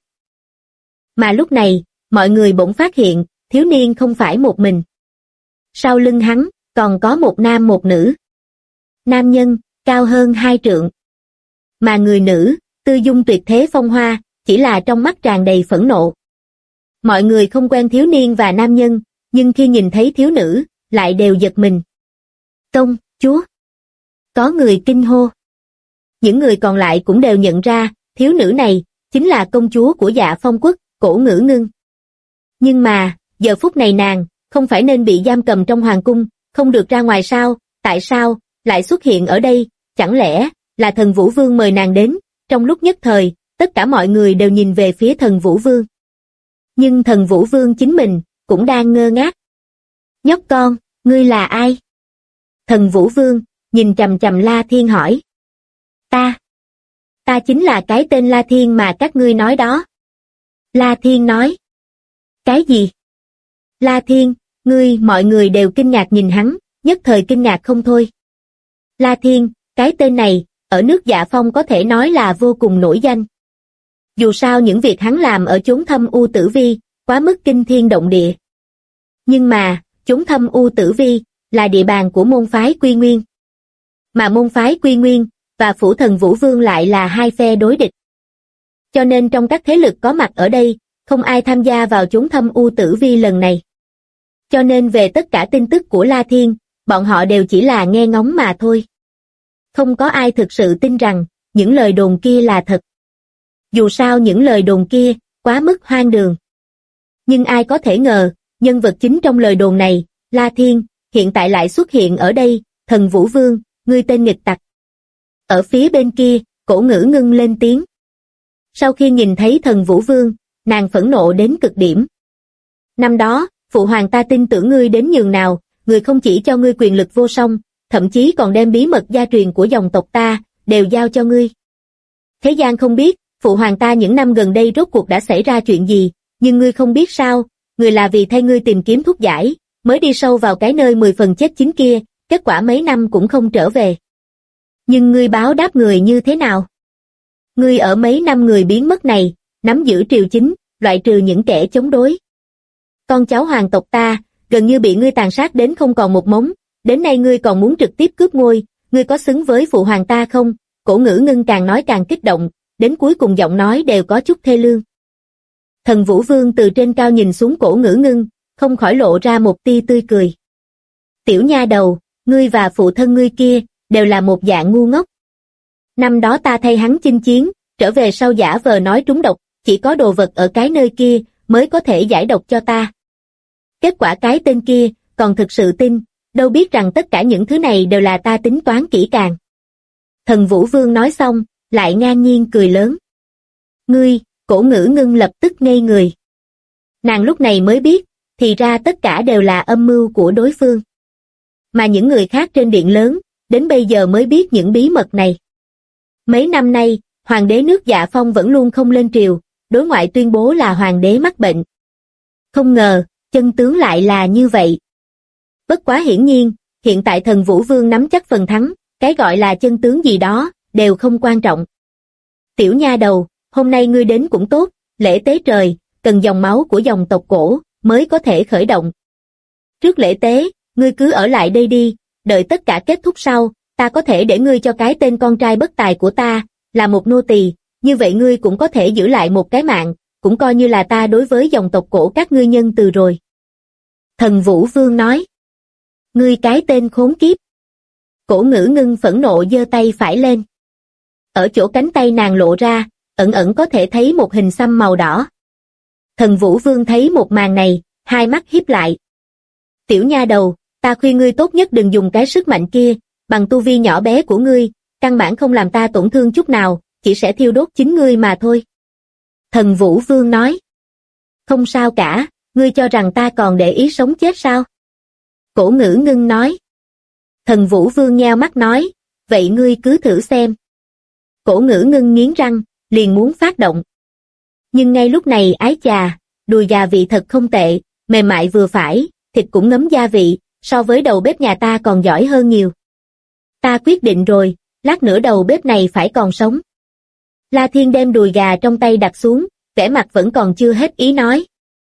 Speaker 2: Mà lúc này, mọi người bỗng phát hiện, thiếu niên không phải một mình. Sau lưng hắn, còn có một nam một nữ. Nam nhân, cao hơn 2 trượng. Mà người nữ, tư dung tuyệt thế phong hoa, chỉ là trong mắt tràn đầy phẫn nộ. Mọi người không quen thiếu niên và nam nhân, nhưng khi nhìn thấy thiếu nữ, lại đều giật mình. Công chúa. Có người kinh hô. Những người còn lại cũng đều nhận ra, thiếu nữ này, chính là công chúa của Dạ Phong quốc, Cổ Ngữ Ngưng. Nhưng mà, giờ phút này nàng, không phải nên bị giam cầm trong hoàng cung, không được ra ngoài sao, tại sao, lại xuất hiện ở đây, chẳng lẽ, là Thần Vũ Vương mời nàng đến, trong lúc nhất thời, tất cả mọi người đều nhìn về phía Thần Vũ Vương. Nhưng Thần Vũ Vương chính mình, cũng đang ngơ ngác. Nhóc con, ngươi là ai? Thần Vũ Vương, nhìn chằm chằm La Thiên hỏi. Ta chính là cái tên La Thiên mà các ngươi nói đó. La Thiên nói. Cái gì? La Thiên, mọi người đều kinh ngạc nhìn hắn, nhất thời kinh ngạc không thôi. La Thiên, cái tên này, ở nước Dạ Phong có thể nói là vô cùng nổi danh. Dù sao những việc hắn làm ở chốn Thâm U Tử Vi, quá mức kinh thiên động địa. Nhưng mà, chốn Thâm U Tử Vi, là địa bàn của môn phái Quy Nguyên. Mà môn phái Quy Nguyên, và Phủ Thần Vũ Vương lại là hai phe đối địch. Cho nên trong các thế lực có mặt ở đây, không ai tham gia vào chốn Thâm U Tử Vi lần này. Cho nên về tất cả tin tức của La Thiên, bọn họ đều chỉ là nghe ngóng mà thôi. Không có ai thực sự tin rằng, những lời đồn kia là thật. Dù sao những lời đồn kia, quá mức hoang đường. Nhưng ai có thể ngờ, nhân vật chính trong lời đồn này, La Thiên, hiện tại lại xuất hiện ở đây, Thần Vũ Vương, ngươi tên nghịch tặc. Ở phía bên kia, Cổ Ngữ Ngưng lên tiếng. Sau khi nhìn thấy Thần Vũ Vương, nàng phẫn nộ đến cực điểm. Năm đó, phụ hoàng ta tin tưởng ngươi đến nhường nào, ngươi không chỉ cho ngươi quyền lực vô song, thậm chí còn đem bí mật gia truyền của dòng tộc ta, đều giao cho ngươi. Thế gian không biết, phụ hoàng ta những năm gần đây rốt cuộc đã xảy ra chuyện gì, nhưng ngươi không biết sao, ngươi là vì thay ngươi tìm kiếm thuốc giải, mới đi sâu vào cái nơi 10 phần chết chín kia, kết quả mấy năm cũng không trở về. Nhưng ngươi báo đáp người như thế nào? Ngươi ở mấy năm người biến mất này, nắm giữ triều chính, loại trừ những kẻ chống đối. Con cháu hoàng tộc ta, gần như bị ngươi tàn sát đến không còn một mống, đến nay ngươi còn muốn trực tiếp cướp ngôi, ngươi có xứng với phụ hoàng ta không? Cổ Ngữ Ngưng càng nói càng kích động, đến cuối cùng giọng nói đều có chút thê lương. Thần Vũ Vương từ trên cao nhìn xuống Cổ Ngữ Ngưng, không khỏi lộ ra một tia tươi cười. Tiểu nha đầu, ngươi và phụ thân ngươi kia, đều là một dạng ngu ngốc. Năm đó ta thay hắn chinh chiến, trở về sau giả vờ nói trúng độc, chỉ có đồ vật ở cái nơi kia, mới có thể giải độc cho ta. Kết quả cái tên kia, còn thực sự tin, đâu biết rằng tất cả những thứ này đều là ta tính toán kỹ càng. Thần Vũ Vương nói xong, lại ngang nhiên cười lớn. Ngươi, Cổ Ngữ Ngưng lập tức ngây người. Nàng lúc này mới biết, thì ra tất cả đều là âm mưu của đối phương. Mà những người khác trên điện lớn, đến bây giờ mới biết những bí mật này. Mấy năm nay, hoàng đế nước Dạ Phong vẫn luôn không lên triều, đối ngoại tuyên bố là hoàng đế mắc bệnh. Không ngờ, chân tướng lại là như vậy. Bất quá hiển nhiên, hiện tại Thần Vũ Vương nắm chắc phần thắng, cái gọi là chân tướng gì đó, đều không quan trọng. Tiểu nha đầu, hôm nay ngươi đến cũng tốt, lễ tế trời, cần dòng máu của dòng tộc cổ, mới có thể khởi động. Trước lễ tế, ngươi cứ ở lại đây đi, đợi tất cả kết thúc sau, ta có thể để ngươi cho cái tên con trai bất tài của ta, là một nô tỳ, như vậy ngươi cũng có thể giữ lại một cái mạng, cũng coi như là ta đối với dòng tộc cổ các ngươi nhân từ rồi. Thần Vũ Vương nói. Ngươi cái tên khốn kiếp. Cổ Ngữ Ngưng phẫn nộ giơ tay phải lên. Ở chỗ cánh tay nàng lộ ra, ẩn ẩn có thể thấy một hình xăm màu đỏ. Thần Vũ Vương thấy một màn này, hai mắt híp lại. Tiểu nha đầu, ta khuyên ngươi tốt nhất đừng dùng cái sức mạnh kia, bằng tu vi nhỏ bé của ngươi, căn bản không làm ta tổn thương chút nào, chỉ sẽ thiêu đốt chính ngươi mà thôi. Thần Vũ Vương nói. Không sao cả, ngươi cho rằng ta còn để ý sống chết sao? Cổ Ngữ Ngưng nói. Thần Vũ Vương nheo mắt nói, vậy ngươi cứ thử xem. Cổ Ngữ Ngưng nghiến răng, liền muốn phát động. Nhưng ngay lúc này ái chà, đùi gà vị thật không tệ, mềm mại vừa phải, thịt cũng ngấm gia vị, so với đầu bếp nhà ta còn giỏi hơn nhiều. Ta quyết định rồi, lát nữa đầu bếp này phải còn sống. La Thiên đem đùi gà trong tay đặt xuống, vẻ mặt vẫn còn chưa hết ý nói.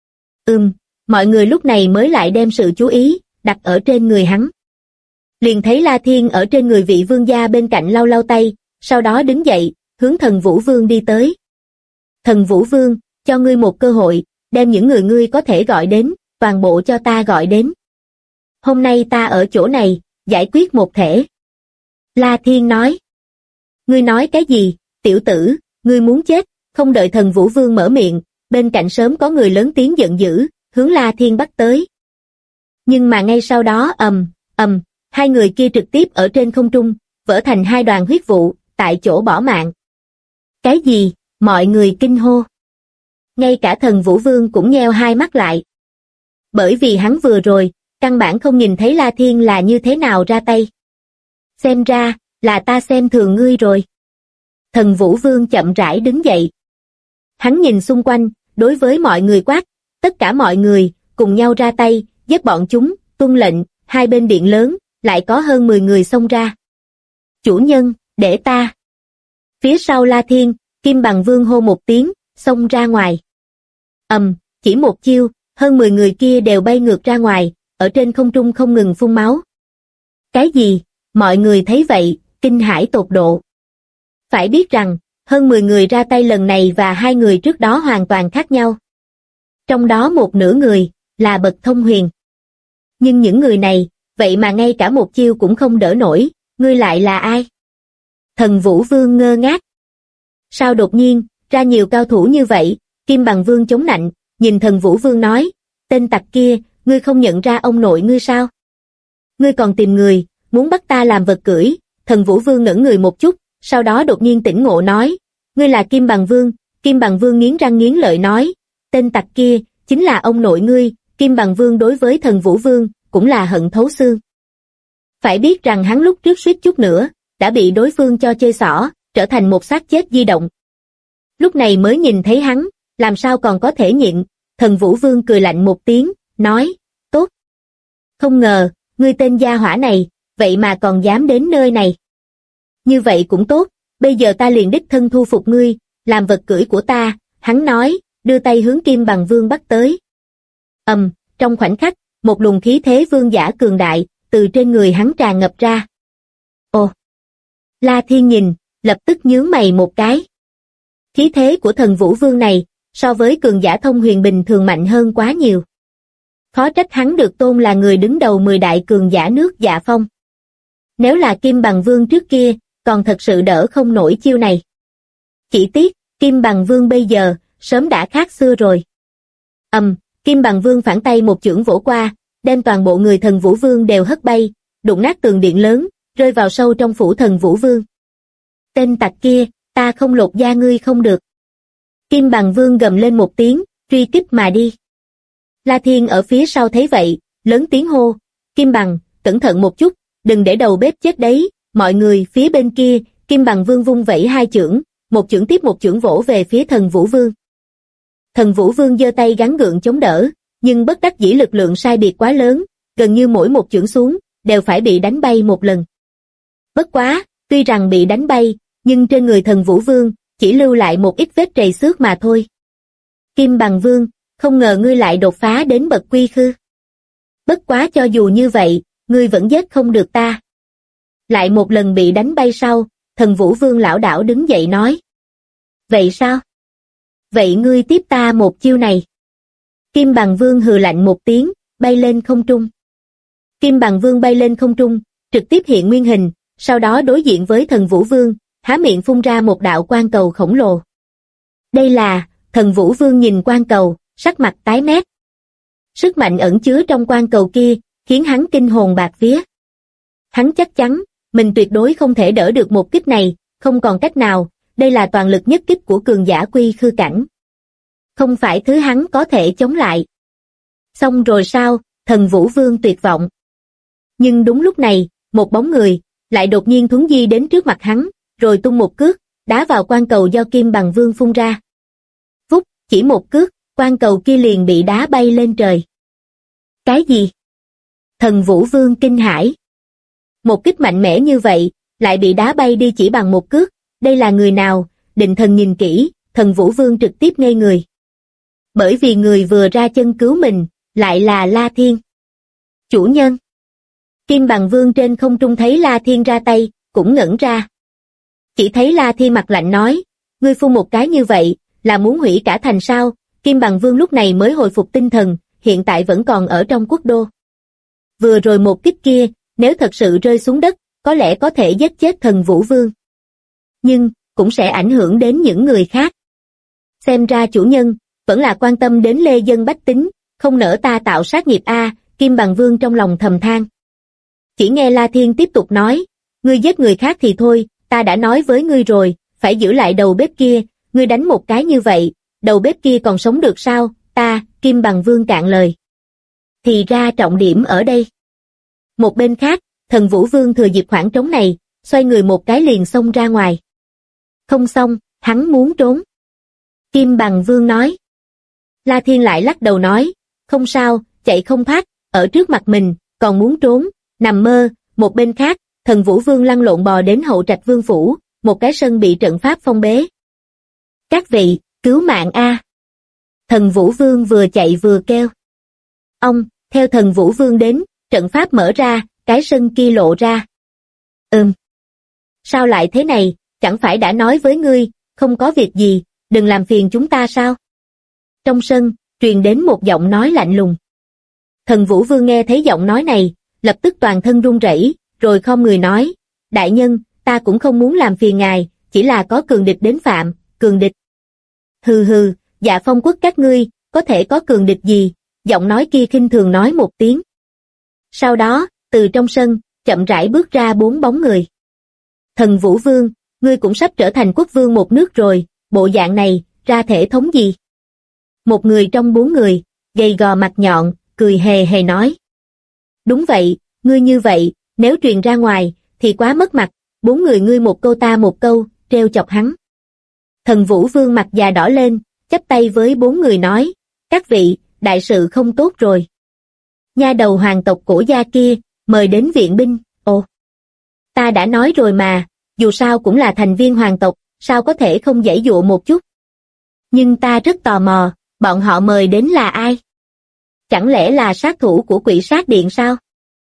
Speaker 2: Mọi người lúc này mới lại đem sự chú ý đặt ở trên người hắn. Liền thấy La Thiên ở trên người vị vương gia bên cạnh lau lau tay, sau đó đứng dậy, hướng Thần Vũ Vương đi tới. Thần Vũ Vương, cho ngươi một cơ hội, đem những người ngươi có thể gọi đến, toàn bộ cho ta gọi đến. Hôm nay ta ở chỗ này, giải quyết một thể. La Thiên nói. Ngươi nói cái gì, tiểu tử, ngươi muốn chết, không đợi Thần Vũ Vương mở miệng, bên cạnh sớm có người lớn tiếng giận dữ, hướng La Thiên bắt tới. Nhưng mà ngay sau đó hai người kia trực tiếp ở trên không trung, vỡ thành hai đoàn huyết vụ, tại chỗ bỏ mạng. Cái gì? Mọi người kinh hô. Ngay cả Thần Vũ Vương cũng nheo hai mắt lại. Bởi vì hắn vừa rồi, căn bản không nhìn thấy La Thiên là như thế nào ra tay. Xem ra, là ta xem thường ngươi rồi. Thần Vũ Vương chậm rãi đứng dậy. Hắn nhìn xung quanh, đối với mọi người quát, tất cả mọi người, cùng nhau ra tay, giết bọn chúng, tuân lệnh, hai bên điện lớn, lại có hơn 10 người xông ra. Chủ nhân, để ta. Phía sau La Thiên, Kim Bằng Vương hô một tiếng, xông ra ngoài. Chỉ một chiêu, hơn 10 người kia đều bay ngược ra ngoài, ở trên không trung không ngừng phun máu. Cái gì? Mọi người thấy vậy, kinh hãi tột độ. Phải biết rằng, hơn 10 người ra tay lần này và hai người trước đó hoàn toàn khác nhau. Trong đó một nửa người, là bậc thông huyền. Nhưng những người này, vậy mà ngay cả một chiêu cũng không đỡ nổi, ngươi lại là ai? Thần Vũ Vương ngơ ngác. Sao đột nhiên, ra nhiều cao thủ như vậy? Kim Bằng Vương chống nạnh, nhìn Thần Vũ Vương nói, tên tặc kia, ngươi không nhận ra ông nội ngươi sao? Ngươi còn tìm người, muốn bắt ta làm vật cưỡi. Thần Vũ Vương ngẩn người một chút, sau đó đột nhiên tỉnh ngộ nói, ngươi là Kim Bằng Vương. Kim Bằng Vương nghiến răng nghiến lợi nói, tên tặc kia, chính là ông nội ngươi. Kim Bằng Vương đối với Thần Vũ Vương, cũng là hận thấu xương. Phải biết rằng hắn lúc trước suýt chút nữa, đã bị đối phương cho chơi xỏ, trở thành một xác chết di động. Lúc này mới nhìn thấy hắn, làm sao còn có thể nhịn. Thần Vũ Vương cười lạnh một tiếng, nói, tốt. Không ngờ, ngươi tên gia hỏa này, vậy mà còn dám đến nơi này. Như vậy cũng tốt, bây giờ ta liền đích thân thu phục ngươi, làm vật cưỡi của ta, hắn nói, đưa tay hướng Kim Bằng Vương bắt tới. Trong khoảnh khắc, một luồng khí thế vương giả cường đại, từ trên người hắn tràn ngập ra. Ồ! La Thiên nhìn, lập tức nhướng mày một cái. Khí thế của Thần Vũ Vương này, so với cường giả thông huyền bình thường mạnh hơn quá nhiều. Khó trách hắn được tôn là người đứng đầu 10 đại cường giả nước Dạ Phong. Nếu là Kim Bằng Vương trước kia, còn thật sự đỡ không nổi chiêu này. Chỉ tiếc, Kim Bằng Vương bây giờ, sớm đã khác xưa rồi. Kim Bằng Vương phản tay một chưởng vỗ qua, đem toàn bộ người Thần Vũ Vương đều hất bay, đụng nát tường điện lớn, rơi vào sâu trong phủ Thần Vũ Vương. Tên tặc kia, ta không lột da ngươi không được. Kim Bằng Vương gầm lên một tiếng, truy kích mà đi. La Thiên ở phía sau thấy vậy, lớn tiếng hô, Kim Bằng, cẩn thận một chút, đừng để đầu bếp chết đấy. Mọi người phía bên kia, Kim Bằng Vương vung vẩy hai chưởng, một chưởng tiếp một chưởng vỗ về phía Thần Vũ Vương. Thần Vũ Vương giơ tay gắng gượng chống đỡ, nhưng bất đắc dĩ lực lượng sai biệt quá lớn, gần như mỗi một chưởng xuống, đều phải bị đánh bay một lần. Bất quá, tuy rằng bị đánh bay, nhưng trên người Thần Vũ Vương chỉ lưu lại một ít vết trầy xước mà thôi. Kim Bằng Vương, không ngờ ngươi lại đột phá đến bậc quy khư. Bất quá cho dù như vậy, ngươi vẫn giết không được ta. Lại một lần bị đánh bay sau, Thần Vũ Vương lảo đảo đứng dậy nói. Vậy sao? Vậy ngươi tiếp ta một chiêu này. Kim Bằng Vương hừ lạnh một tiếng, bay lên không trung. Kim Bằng Vương bay lên không trung, trực tiếp hiện nguyên hình, sau đó đối diện với Thần Vũ Vương, há miệng phun ra một đạo quang cầu khổng lồ. Đây là, Thần Vũ Vương nhìn quang cầu, sắc mặt tái mét. Sức mạnh ẩn chứa trong quang cầu kia, khiến hắn kinh hồn bạt vía. Hắn chắc chắn, mình tuyệt đối không thể đỡ được một kích này, không còn cách nào, đây là toàn lực nhất kích của cường giả quy khư cảnh. Không phải thứ hắn có thể chống lại. Xong rồi sao, Thần Vũ Vương tuyệt vọng. Nhưng đúng lúc này, một bóng người, lại đột nhiên thuấn di đến trước mặt hắn, rồi tung một cước, đá vào quang cầu do Kim Bằng Vương phun ra. Vút, chỉ một cước, quang cầu kia liền bị đá bay lên trời. Cái gì? Thần Vũ Vương kinh hãi. Một kích mạnh mẽ như vậy, lại bị đá bay đi chỉ bằng một cước, đây là người nào? Định Thần nhìn kỹ, Thần Vũ Vương trực tiếp ngây người. Bởi vì người vừa ra chân cứu mình, lại là La Thiên. Chủ nhân. Kim Bằng Vương trên không trung thấy La Thiên ra tay, cũng ngẩn ra. Chỉ thấy La Thiên mặt lạnh nói, ngươi phun một cái như vậy, là muốn hủy cả thành sao? Kim Bằng Vương lúc này mới hồi phục tinh thần, hiện tại vẫn còn ở trong quốc đô. Vừa rồi một kích kia, nếu thật sự rơi xuống đất, có lẽ có thể giết chết Thần Vũ Vương. Nhưng, cũng sẽ ảnh hưởng đến những người khác. Xem ra chủ nhân, vẫn là quan tâm đến lê dân bách tính, không nỡ ta tạo sát nghiệp a. Kim Bằng Vương trong lòng thầm than. Chỉ nghe La Thiên tiếp tục nói, ngươi giết người khác thì thôi, ta đã nói với ngươi rồi, phải giữ lại đầu bếp kia, ngươi đánh một cái như vậy, đầu bếp kia còn sống được sao? Kim Bằng Vương cạn lời. Thì ra trọng điểm ở đây. Một bên khác, Thần Vũ Vương thừa dịp khoảng trống này, xoay người một cái liền xông ra ngoài. Không xong, hắn muốn trốn. Kim Bằng Vương nói. La Thiên lại lắc đầu nói, không sao, chạy không thoát, ở trước mặt mình, còn muốn trốn, nằm mơ. Một bên khác, Thần Vũ Vương lăn lộn bò đến Hậu Trạch Vương phủ, một cái sân bị trận pháp phong bế. Các vị, cứu mạng a! Thần Vũ Vương vừa chạy vừa kêu. Ông, theo Thần Vũ Vương đến, trận pháp mở ra, cái sân kia lộ ra. Sao lại thế này, chẳng phải đã nói với ngươi, không có việc gì, đừng làm phiền chúng ta sao? Trong sân, truyền đến một giọng nói lạnh lùng. Thần Vũ Vương nghe thấy giọng nói này, lập tức toàn thân run rẩy, rồi khom người nói, đại nhân, ta cũng không muốn làm phiền ngài, chỉ là có cường địch đến phạm, cường địch. Hừ hừ, Dạ Phong quốc các ngươi, có thể có cường địch gì? Giọng nói kia khinh thường nói một tiếng. Sau đó, từ trong sân, chậm rãi bước ra 4 bóng người. Thần Vũ Vương, ngươi cũng sắp trở thành quốc vương một nước rồi, bộ dạng này, ra thể thống gì? Một người trong 4 người, gầy gò mặt nhọn, cười hề hề nói. Đúng vậy, ngươi như vậy, nếu truyền ra ngoài, thì quá mất mặt, 4 người ngươi một câu ta một câu, trêu chọc hắn. Thần Vũ Vương mặt già đỏ lên, chắp tay với 4 người nói, các vị, đại sự không tốt rồi. Nha đầu hoàng tộc Cổ Gia kia, mời đến viện binh. Ồ, ta đã nói rồi mà, dù sao cũng là thành viên hoàng tộc, sao có thể không giãy giụa một chút. Nhưng ta rất tò mò, bọn họ mời đến là ai? Chẳng lẽ là sát thủ của Quỷ Sát Điện sao?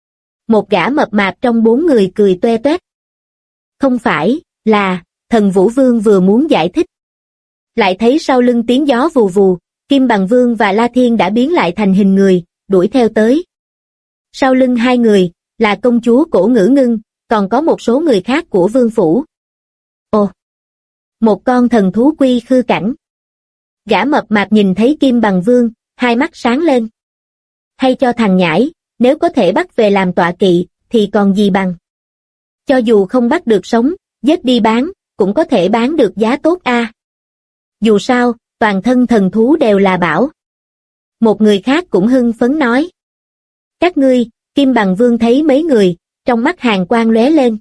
Speaker 2: Một gã mập mạp trong 4 người cười toe toét. Không phải, là, Thần Vũ Vương vừa muốn giải thích. Lại thấy sau lưng tiếng gió vù vù, Kim Bằng Vương và La Thiên đã biến lại thành hình người, đuổi theo tới. Sau lưng hai người, là công chúa Cổ Ngữ Ngưng, còn có một số người khác của vương phủ. Ồ! Một con thần thú quy khư cảnh. Gã mập mạp nhìn thấy Kim Bằng Vương, hai mắt sáng lên. Hay cho thằng nhãi, nếu có thể bắt về làm tọa kỵ, thì còn gì bằng. Cho dù không bắt được sống, giết đi bán, cũng có thể bán được giá tốt a. Dù sao, toàn thân thần thú đều là bảo. Một người khác cũng hưng phấn nói. Các ngươi, Kim Bằng Vương thấy mấy người, trong mắt hàn quang lóe lên.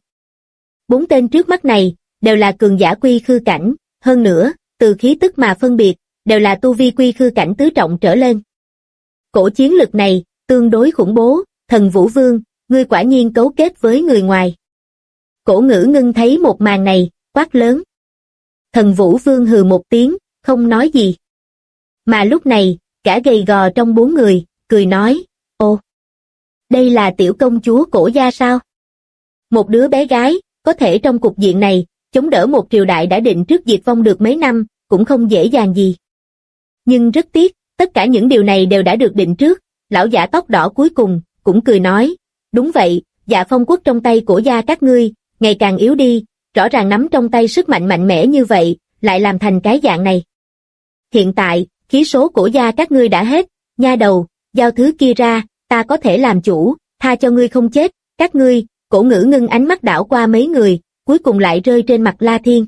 Speaker 2: 4 tên trước mắt này, đều là cường giả quy khư cảnh, hơn nữa, từ khí tức mà phân biệt, đều là tu vi quy khư cảnh tứ trọng trở lên. Cổ chiến lực này, tương đối khủng bố, Thần Vũ Vương, ngươi quả nhiên cấu kết với người ngoài. Cổ Ngữ Ngưng thấy một màn này, quát lớn. Thần Vũ Vương hừ một tiếng, không nói gì. Mà lúc này, cả gầy gò trong 4 người, cười nói, ô, đây là tiểu công chúa Cổ gia sao? Một đứa bé gái, có thể trong cục diện này, chống đỡ một triều đại đã định trước diệt vong được mấy năm, cũng không dễ dàng gì. Nhưng rất tiếc, tất cả những điều này đều đã được định trước, lão giả tóc đỏ cuối cùng, cũng cười nói, đúng vậy, Dạ Phong quốc trong tay Cổ gia các ngươi, ngày càng yếu đi, rõ ràng nắm trong tay sức mạnh mạnh mẽ như vậy, lại làm thành cái dạng này. Hiện tại, khí số Cổ gia các ngươi đã hết, nha đầu, giao thứ kia ra, ta có thể làm chủ, tha cho ngươi không chết, các ngươi. Cổ Ngữ Ngưng ánh mắt đảo qua mấy người, cuối cùng lại rơi trên mặt La Thiên.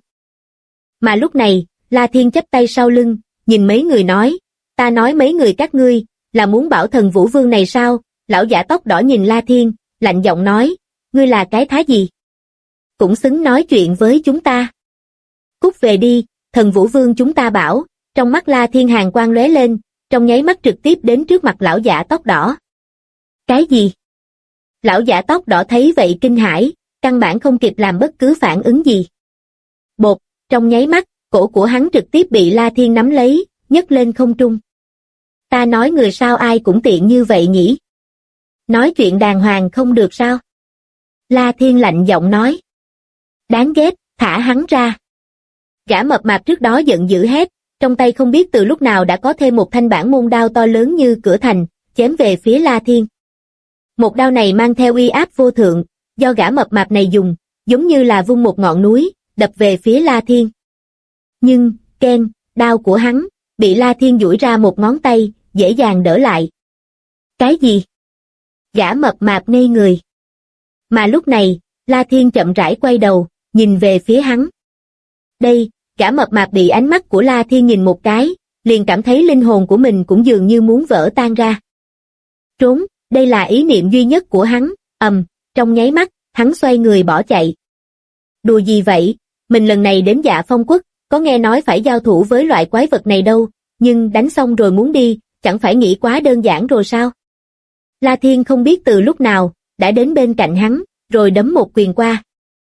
Speaker 2: Mà lúc này, La Thiên chắp tay sau lưng, nhìn mấy người nói, ta nói mấy người các ngươi, là muốn bảo thần Vũ Vương này sao? Lão giả tóc đỏ nhìn La Thiên, lạnh giọng nói, ngươi là cái thá gì? Cũng xứng nói chuyện với chúng ta. Cút về đi, thần Vũ Vương chúng ta bảo, trong mắt La Thiên hàn quang lóe lên, trong nháy mắt trực tiếp đến trước mặt lão giả tóc đỏ. Cái gì? Lão giả tóc đỏ thấy vậy kinh hãi, căn bản không kịp làm bất cứ phản ứng gì. Bột, trong nháy mắt, cổ của hắn trực tiếp bị La Thiên nắm lấy, nhấc lên không trung. Ta nói người sao ai cũng tiện như vậy nhỉ? Nói chuyện đàng hoàng không được sao? La Thiên lạnh giọng nói. Đáng ghét, thả hắn ra. Gã mập mạp trước đó giận dữ hét, trong tay không biết từ lúc nào đã có thêm một thanh bản môn đao to lớn như cửa thành, chém về phía La Thiên. Một đao này mang theo uy áp vô thượng, do gã mập mạp này dùng, giống như là vung một ngọn núi, đập về phía La Thiên. Nhưng, keng, đao của hắn, bị La Thiên duỗi ra một ngón tay, dễ dàng đỡ lại. Cái gì? Gã mập mạp ngây người. Mà lúc này, La Thiên chậm rãi quay đầu, nhìn về phía hắn. Đây, gã mập mạp bị ánh mắt của La Thiên nhìn một cái, liền cảm thấy linh hồn của mình cũng dường như muốn vỡ tan ra. Trốn, đây là ý niệm duy nhất của hắn, trong nháy mắt, hắn xoay người bỏ chạy. Đùa gì vậy, mình lần này đến Dạ Phong quốc, có nghe nói phải giao thủ với loại quái vật này đâu, nhưng đánh xong rồi muốn đi, chẳng phải nghĩ quá đơn giản rồi sao? La Thiên không biết từ lúc nào, đã đến bên cạnh hắn, rồi đấm một quyền qua.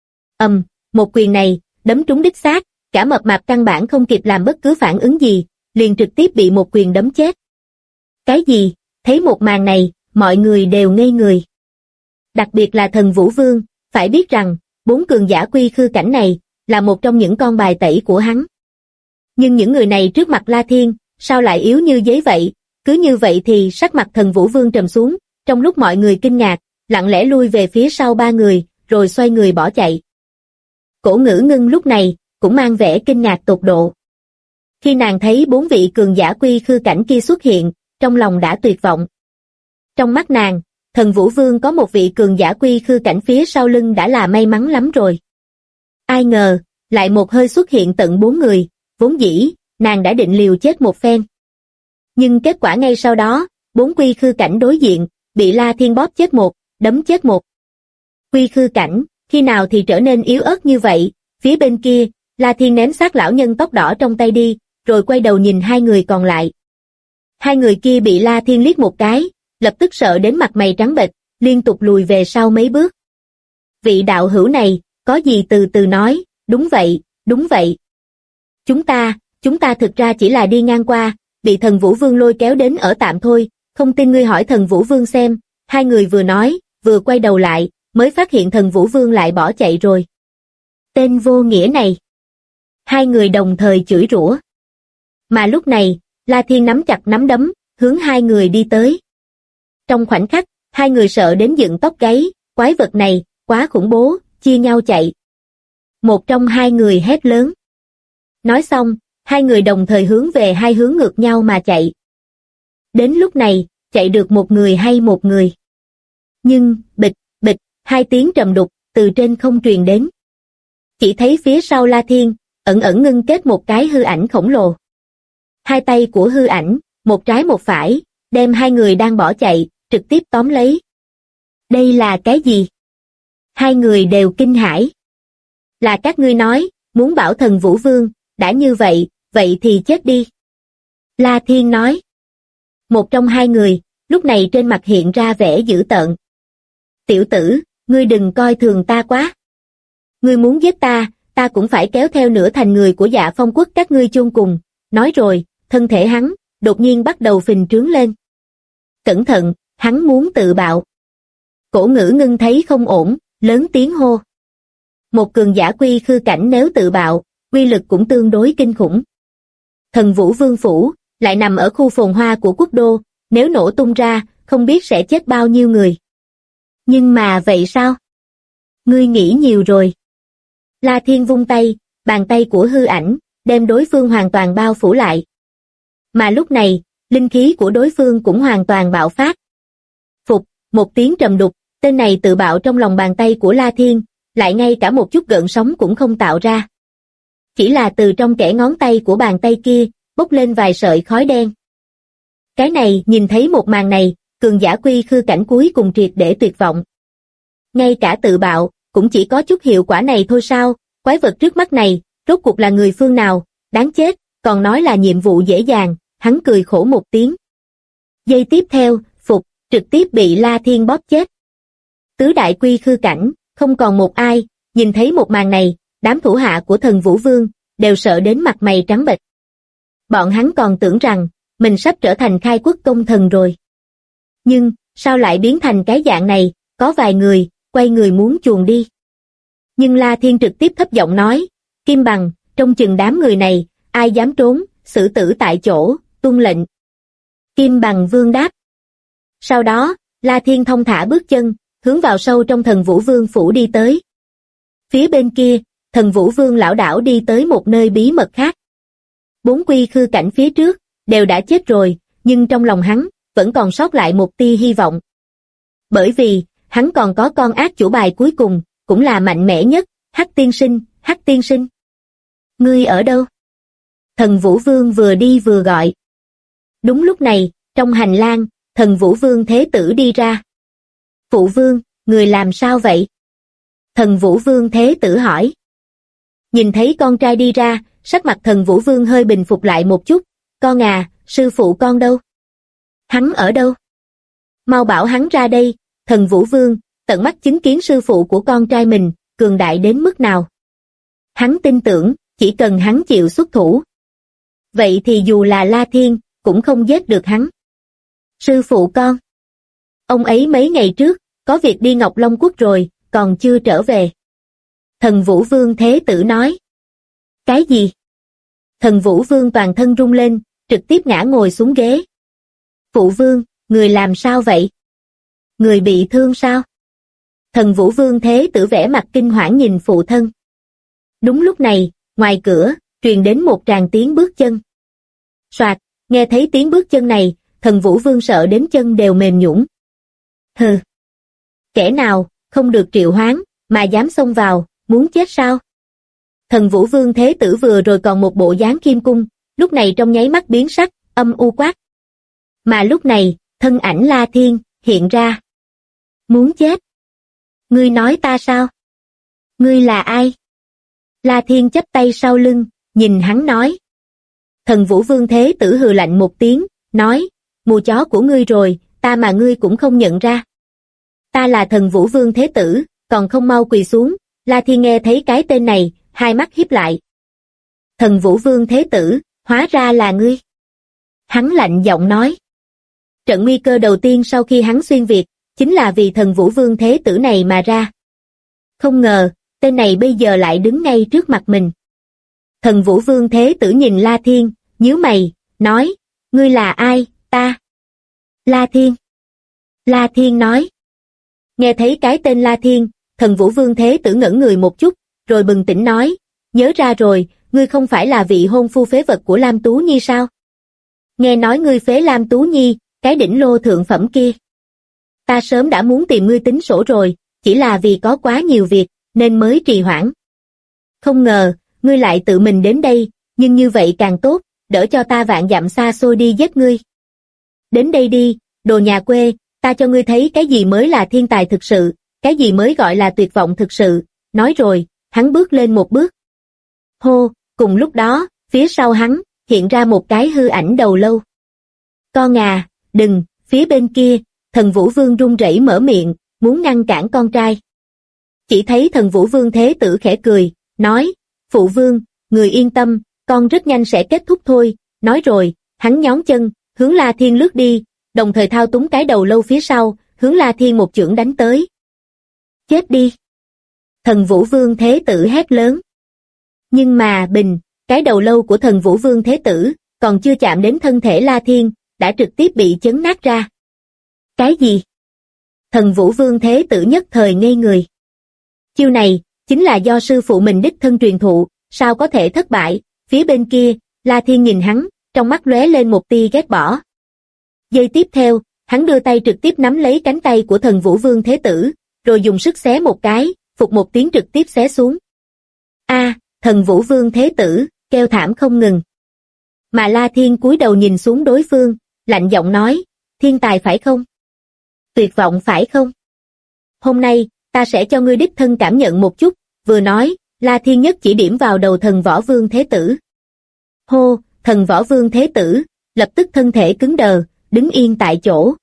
Speaker 2: Một quyền này, đấm trúng đích xác, cả mập mạp căn bản không kịp làm bất cứ phản ứng gì, liền trực tiếp bị một quyền đấm chết. Cái gì? Thấy một màn này, mọi người đều ngây người. Đặc biệt là thần Vũ Vương, phải biết rằng, 4 cường giả quy khư cảnh này, là một trong những con bài tẩy của hắn. Nhưng những người này trước mặt La Thiên, sao lại yếu như giấy vậy? Cứ như vậy thì sắc mặt thần Vũ Vương trầm xuống, trong lúc mọi người kinh ngạc, lặng lẽ lui về phía sau 3 người, rồi xoay người bỏ chạy. Cổ Ngữ Ngưng lúc này, cũng mang vẻ kinh ngạc tột độ. Khi nàng thấy 4 vị cường giả quy khư cảnh kia xuất hiện, trong lòng đã tuyệt vọng. Trong mắt nàng, thần Vũ Vương có một vị cường giả quy khư cảnh phía sau lưng đã là may mắn lắm rồi. Ai ngờ, lại một hơi xuất hiện tận 4 người, vốn dĩ, nàng đã định liều chết một phen. Nhưng kết quả ngay sau đó, 4 quy khư cảnh đối diện, bị La Thiên bóp chết một, đấm chết một. Quy khư cảnh, khi nào thì trở nên yếu ớt như vậy? Phía bên kia, La Thiên ném xác lão nhân tóc đỏ trong tay đi, rồi quay đầu nhìn 2 người còn lại. 2 người kia bị La Thiên liếc một cái, lập tức sợ đến mặt mày trắng bệch, liên tục lùi về sau mấy bước. Vị đạo hữu này, có gì từ từ nói, đúng vậy, đúng vậy. Chúng ta thực ra chỉ là đi ngang qua, bị thần Vũ Vương lôi kéo đến ở tạm thôi, không tin ngươi hỏi thần Vũ Vương xem. 2 người vừa nói, vừa quay đầu lại, mới phát hiện thần Vũ Vương lại bỏ chạy rồi. Tên vô nghĩa này. 2 người đồng thời chửi rủa. Mà lúc này, La Thiên nắm chặt nắm đấm, hướng 2 người đi tới. Trong khoảnh khắc, 2 người sợ đến dựng tóc gáy, quái vật này, quá khủng bố, chia nhau chạy. Một trong 2 người hét lớn. Nói xong, 2 người đồng thời hướng về 2 hướng ngược nhau mà chạy. Đến lúc này, chạy được một người hay một người. Nhưng, bịch, bịch, 2 tiếng trầm đục, từ trên không truyền đến. Chỉ thấy phía sau La Thiên, ẩn ẩn ngưng kết một cái hư ảnh khổng lồ. 2 tay của hư ảnh, một trái một phải, đem 2 người đang bỏ chạy, trực tiếp tóm lấy. Đây là cái gì? 2 người đều kinh hãi. Là các ngươi nói, muốn bảo thần Vũ Vương, đã như vậy, vậy thì chết đi. La Thiên nói. Một trong 2 người, lúc này trên mặt hiện ra vẻ dữ tợn. Tiểu tử, ngươi đừng coi thường ta quá. Ngươi muốn giết ta, ta cũng phải kéo theo nửa thành người của Dạ Phong quốc các ngươi chôn cùng. Nói rồi, thân thể hắn, đột nhiên bắt đầu phình trướng lên. Cẩn thận, hắn muốn tự bạo. Cổ Ngữ Ngưng thấy không ổn, lớn tiếng hô. Một cường giả quy khư cảnh nếu tự bạo, uy lực cũng tương đối kinh khủng. Thần Vũ Vương Phủ, lại nằm ở khu phồn hoa của quốc đô, nếu nổ tung ra, không biết sẽ chết bao nhiêu người. Nhưng mà vậy sao? Ngươi nghĩ nhiều rồi. La Thiên vung tay, bàn tay của hư ảnh, đem đối phương hoàn toàn bao phủ lại. Mà lúc này, linh khí của đối phương cũng hoàn toàn bạo phát. Phục, một tiếng trầm đục, tên này tự bạo trong lòng bàn tay của La Thiên, lại ngay cả một chút gợn sóng cũng không tạo ra. Chỉ là từ trong kẽ ngón tay của bàn tay kia, bốc lên vài sợi khói đen. Cái này, nhìn thấy một màn này, cường giả quy khư cảnh cuối cùng triệt để tuyệt vọng. Ngay cả tự bạo, cũng chỉ có chút hiệu quả này thôi sao, quái vật trước mắt này, rốt cuộc là người phương nào, đáng chết, còn nói là nhiệm vụ dễ dàng, hắn cười khổ một tiếng. Giây tiếp theo, Phục, trực tiếp bị La Thiên bóp chết. Tứ đại quy khư cảnh, không còn một ai, nhìn thấy một màn này, đám thủ hạ của Thần Vũ Vương, đều sợ đến mặt mày trắng bệch. Bọn hắn còn tưởng rằng, mình sắp trở thành khai quốc công thần rồi. Nhưng, sao lại biến thành cái dạng này, có vài người, quay người muốn chuồn đi. Nhưng La Thiên trực tiếp thấp giọng nói, Kim Bằng, trong chừng đám người này, ai dám trốn, xử tử tại chỗ, tuân lệnh. Kim Bằng Vương đáp. Sau đó, La Thiên thong thả bước chân, hướng vào sâu trong Thần Vũ Vương phủ đi tới. Phía bên kia, Thần Vũ Vương lão đảo đi tới một nơi bí mật khác. 4 quy khư cảnh phía trước, đều đã chết rồi, nhưng trong lòng hắn, vẫn còn sót lại một tia hy vọng. Bởi vì, hắn còn có con ác chủ bài cuối cùng, cũng là mạnh mẽ nhất, Hắc tiên sinh, Hắc tiên sinh. Ngươi ở đâu? Thần Vũ Vương vừa đi vừa gọi. Đúng lúc này, trong hành lang, Thần Vũ Vương Thế Tử đi ra. Phụ Vương, người làm sao vậy? Thần Vũ Vương Thế Tử hỏi. Nhìn thấy con trai đi ra, sắc mặt Thần Vũ Vương hơi bình phục lại một chút. Con à, sư phụ con đâu? Hắn ở đâu? Mau bảo hắn ra đây. Thần Vũ Vương, tận mắt chứng kiến sư phụ của con trai mình, cường đại đến mức nào. Hắn tin tưởng, chỉ cần hắn chịu xuất thủ. Vậy thì dù là La Thiên, cũng không giết được hắn. Sư phụ con. Ông ấy mấy ngày trước, có việc đi Ngọc Long Quốc rồi, còn chưa trở về. Thần Vũ Vương Thế Tử nói. Cái gì? Thần Vũ Vương toàn thân rung lên, trực tiếp ngã ngồi xuống ghế. Phụ Vương, người làm sao vậy? Người bị thương sao? Thần Vũ Vương Thế Tử vẻ mặt kinh hoảng nhìn phụ thân. Đúng lúc này, ngoài cửa, truyền đến một tràng tiếng bước chân. Soạt, nghe thấy tiếng bước chân này, Thần Vũ Vương sợ đến chân đều mềm nhũn. Hừ. Kẻ nào, không được triệu hoán, mà dám xông vào, muốn chết sao? Thần Vũ Vương Thế Tử vừa rồi còn một bộ dáng khiêm cung, lúc này trong nháy mắt biến sắc, âm u quát. Mà lúc này, thân ảnh La Thiên, hiện ra. Muốn chết? Ngươi nói ta sao? Ngươi là ai? La Thiên chắp tay sau lưng, nhìn hắn nói. Thần Vũ Vương Thế Tử hừ lạnh một tiếng, nói, mù chó của ngươi rồi, ta mà ngươi cũng không nhận ra. Ta là Thần Vũ Vương Thế Tử, còn không mau quỳ xuống. La Thiên nghe thấy cái tên này, hai mắt híp lại. Thần Vũ Vương Thế Tử, hóa ra là ngươi. Hắn lạnh giọng nói. Trận nguy cơ đầu tiên sau khi hắn xuyên Việt, chính là vì Thần Vũ Vương Thế Tử này mà ra. Không ngờ, tên này bây giờ lại đứng ngay trước mặt mình. Thần Vũ Vương Thế Tử nhìn La Thiên, nhíu mày, nói, ngươi là ai, ta? La Thiên. La Thiên nói. Nghe thấy cái tên La Thiên, Thần Vũ Vương Thế Tử ngẩn người một chút, rồi bừng tỉnh nói, nhớ ra rồi, ngươi không phải là vị hôn phu phế vật của Lam Tú Nhi sao? Nghe nói ngươi phế Lam Tú Nhi, cái đỉnh lô thượng phẩm kia. Ta sớm đã muốn tìm ngươi tính sổ rồi, chỉ là vì có quá nhiều việc, nên mới trì hoãn. Không ngờ, ngươi lại tự mình đến đây, nhưng như vậy càng tốt, đỡ cho ta vạn dặm xa xôi đi giết ngươi. Đến đây đi, đồ nhà quê, ta cho ngươi thấy cái gì mới là thiên tài thực sự, cái gì mới gọi là tuyệt vọng thực sự. Nói rồi, hắn bước lên một bước. Hô, cùng lúc đó, phía sau hắn, hiện ra một cái hư ảnh đầu lâu. Con à, đừng, phía bên kia, Thần Vũ Vương run rẩy mở miệng, muốn ngăn cản con trai. Chỉ thấy Thần Vũ Vương Thế Tử khẽ cười, nói, phụ vương, người yên tâm, con rất nhanh sẽ kết thúc thôi. Nói rồi, hắn nhón chân, hướng La Thiên lướt đi, đồng thời thao túng cái đầu lâu phía sau, hướng La Thiên một chưởng đánh tới. Chết đi! Thần Vũ Vương Thế Tử hét lớn. Nhưng mà bình, cái đầu lâu của Thần Vũ Vương Thế Tử, còn chưa chạm đến thân thể La Thiên, đã trực tiếp bị chấn nát ra. Cái gì? Thần Vũ Vương Thế Tử nhất thời ngây người. Chiêu này, chính là do sư phụ mình đích thân truyền thụ, sao có thể thất bại? Phía bên kia, La Thiên nhìn hắn, trong mắt lóe lên một tia ghét bỏ. Giây tiếp theo, hắn đưa tay trực tiếp nắm lấy cánh tay của Thần Vũ Vương Thế Tử, rồi dùng sức xé một cái, phụt một tiếng trực tiếp xé xuống. A, Thần Vũ Vương Thế Tử kêu thảm không ngừng. Mà La Thiên cúi đầu nhìn xuống đối phương, lạnh giọng nói, thiên tài phải không? Tuyệt vọng phải không? Hôm nay, ta sẽ cho ngươi đích thân cảm nhận một chút. Vừa nói, La Thiên nhất chỉ điểm vào đầu Thần Võ Vương Thế Tử. Hô, Thần Võ Vương Thế Tử lập tức thân thể cứng đờ, đứng yên tại chỗ.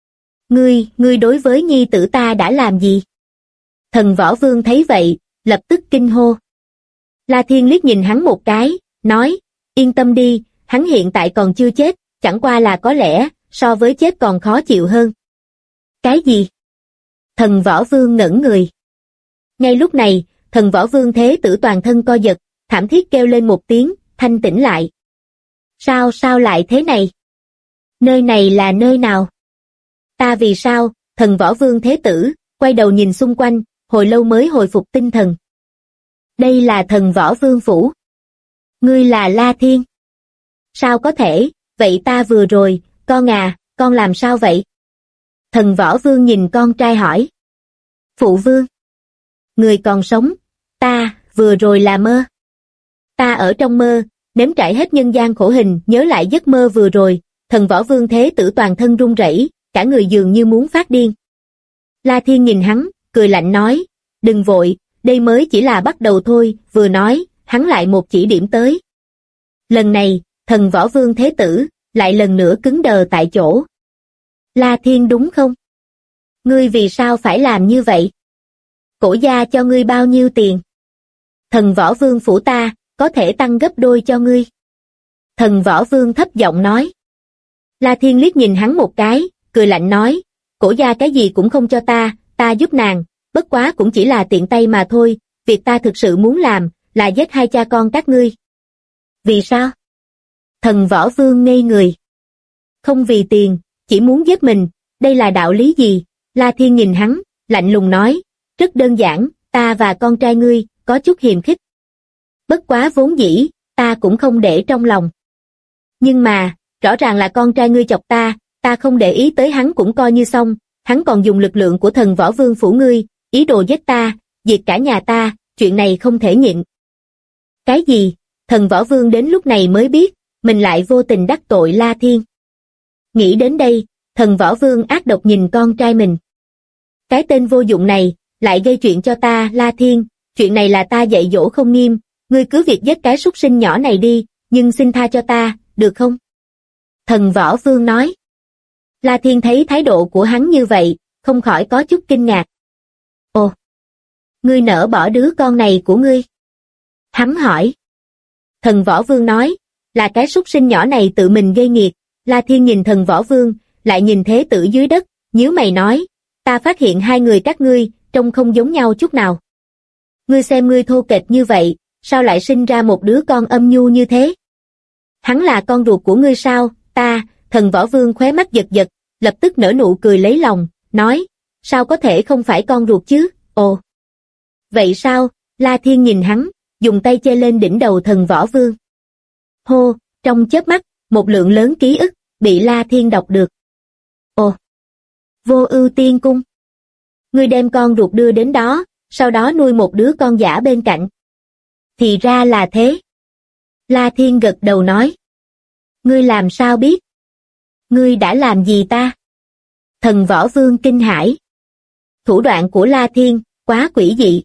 Speaker 2: Ngươi đối với nhi tử ta đã làm gì? Thần Võ Vương thấy vậy, lập tức kinh hô. La Thiên liếc nhìn hắn một cái, nói, yên tâm đi, hắn hiện tại còn chưa chết, chẳng qua là có lẽ, so với chết còn khó chịu hơn. Cái gì? Thần Võ Vương ngẩn người. Ngay lúc này, Thần Võ Vương Thế Tử toàn thân co giật, thảm thiết kêu lên một tiếng, thanh tỉnh lại. Sao lại thế này? Nơi này là nơi nào? Ta vì sao? Thần Võ Vương Thế Tử quay đầu nhìn xung quanh, hồi lâu mới hồi phục tinh thần. Đây là Thần Võ Vương phủ. Ngươi là La Thiên. Sao có thể? Vậy ta vừa rồi, con làm sao vậy? Thần Võ Vương nhìn con trai hỏi. Phụ vương. Người còn sống, ta, vừa rồi là mơ. Ta ở trong mơ, nếm trải hết nhân gian khổ hình, nhớ lại giấc mơ vừa rồi, Thần Võ Vương Thế Tử toàn thân run rẩy, cả người dường như muốn phát điên. La Thiên nhìn hắn, cười lạnh nói, đừng vội, đây mới chỉ là bắt đầu thôi, vừa nói, hắn lại một chỉ điểm tới. Lần này, Thần Võ Vương Thế Tử lại lần nữa cứng đờ tại chỗ. La Thiên đúng không? Ngươi vì sao phải làm như vậy? Cổ gia cho ngươi bao nhiêu tiền? Thần Võ Vương phủ ta, có thể tăng gấp đôi cho ngươi. Thần Võ Vương thấp giọng nói. La Thiên liếc nhìn hắn một cái, cười lạnh nói, cổ gia cái gì cũng không cho ta giúp nàng, bất quá cũng chỉ là tiện tay mà thôi, việc ta thực sự muốn làm, là giết hai cha con các ngươi. Vì sao? Thần Võ Vương ngây người. Không vì tiền, chỉ muốn giết mình, đây là đạo lý gì? La Thiên nhìn hắn, lạnh lùng nói, rất đơn giản, ta và con trai ngươi, có chút hiềm khích. Bất quá vốn dĩ, ta cũng không để trong lòng. Nhưng mà, rõ ràng là con trai ngươi chọc ta không để ý tới hắn cũng coi như xong, hắn còn dùng lực lượng của Thần Võ Vương phủ ngươi, ý đồ giết ta, diệt cả nhà ta, chuyện này không thể nhịn. Cái gì? Thần Võ Vương đến lúc này mới biết, mình lại vô tình đắc tội La Thiên. Nghĩ đến đây, Thần Võ Vương ác độc nhìn con trai mình. Cái tên vô dụng này, lại gây chuyện cho ta, La Thiên, chuyện này là ta dạy dỗ không nghiêm, ngươi cứ việc giết cái súc sinh nhỏ này đi, nhưng xin tha cho ta, được không? Thần Võ Vương nói. La Thiên thấy thái độ của hắn như vậy, không khỏi có chút kinh ngạc. Ồ, ngươi nỡ bỏ đứa con này của ngươi? Hắn hỏi. Thần Võ Vương nói, là cái súc sinh nhỏ này tự mình gây nghiệt. La Thiên nhìn Thần Võ Vương, lại nhìn Thế Tử dưới đất, nhíu mày nói, ta phát hiện hai người các ngươi, trông không giống nhau chút nào. Ngươi xem ngươi thô kệch như vậy, sao lại sinh ra một đứa con âm nhu như thế? Hắn là con ruột của ngươi sao? Thần Võ Vương khóe mắt giật giật, lập tức nở nụ cười lấy lòng, nói, sao có thể không phải con ruột chứ? Ồ, vậy sao? La Thiên nhìn hắn, dùng tay che lên đỉnh đầu Thần Võ Vương. Hô, trong chớp mắt, một lượng lớn ký ức bị La Thiên đọc được. Ồ, Vô Ưu Tiên Cung. Ngươi đem con ruột đưa đến đó, sau đó nuôi một đứa con giả bên cạnh. Thì ra là thế. La Thiên gật đầu nói. Ngươi làm sao biết? Ngươi đã làm gì ta? Thần Võ Vương kinh hãi. Thủ đoạn của La Thiên, quá quỷ dị.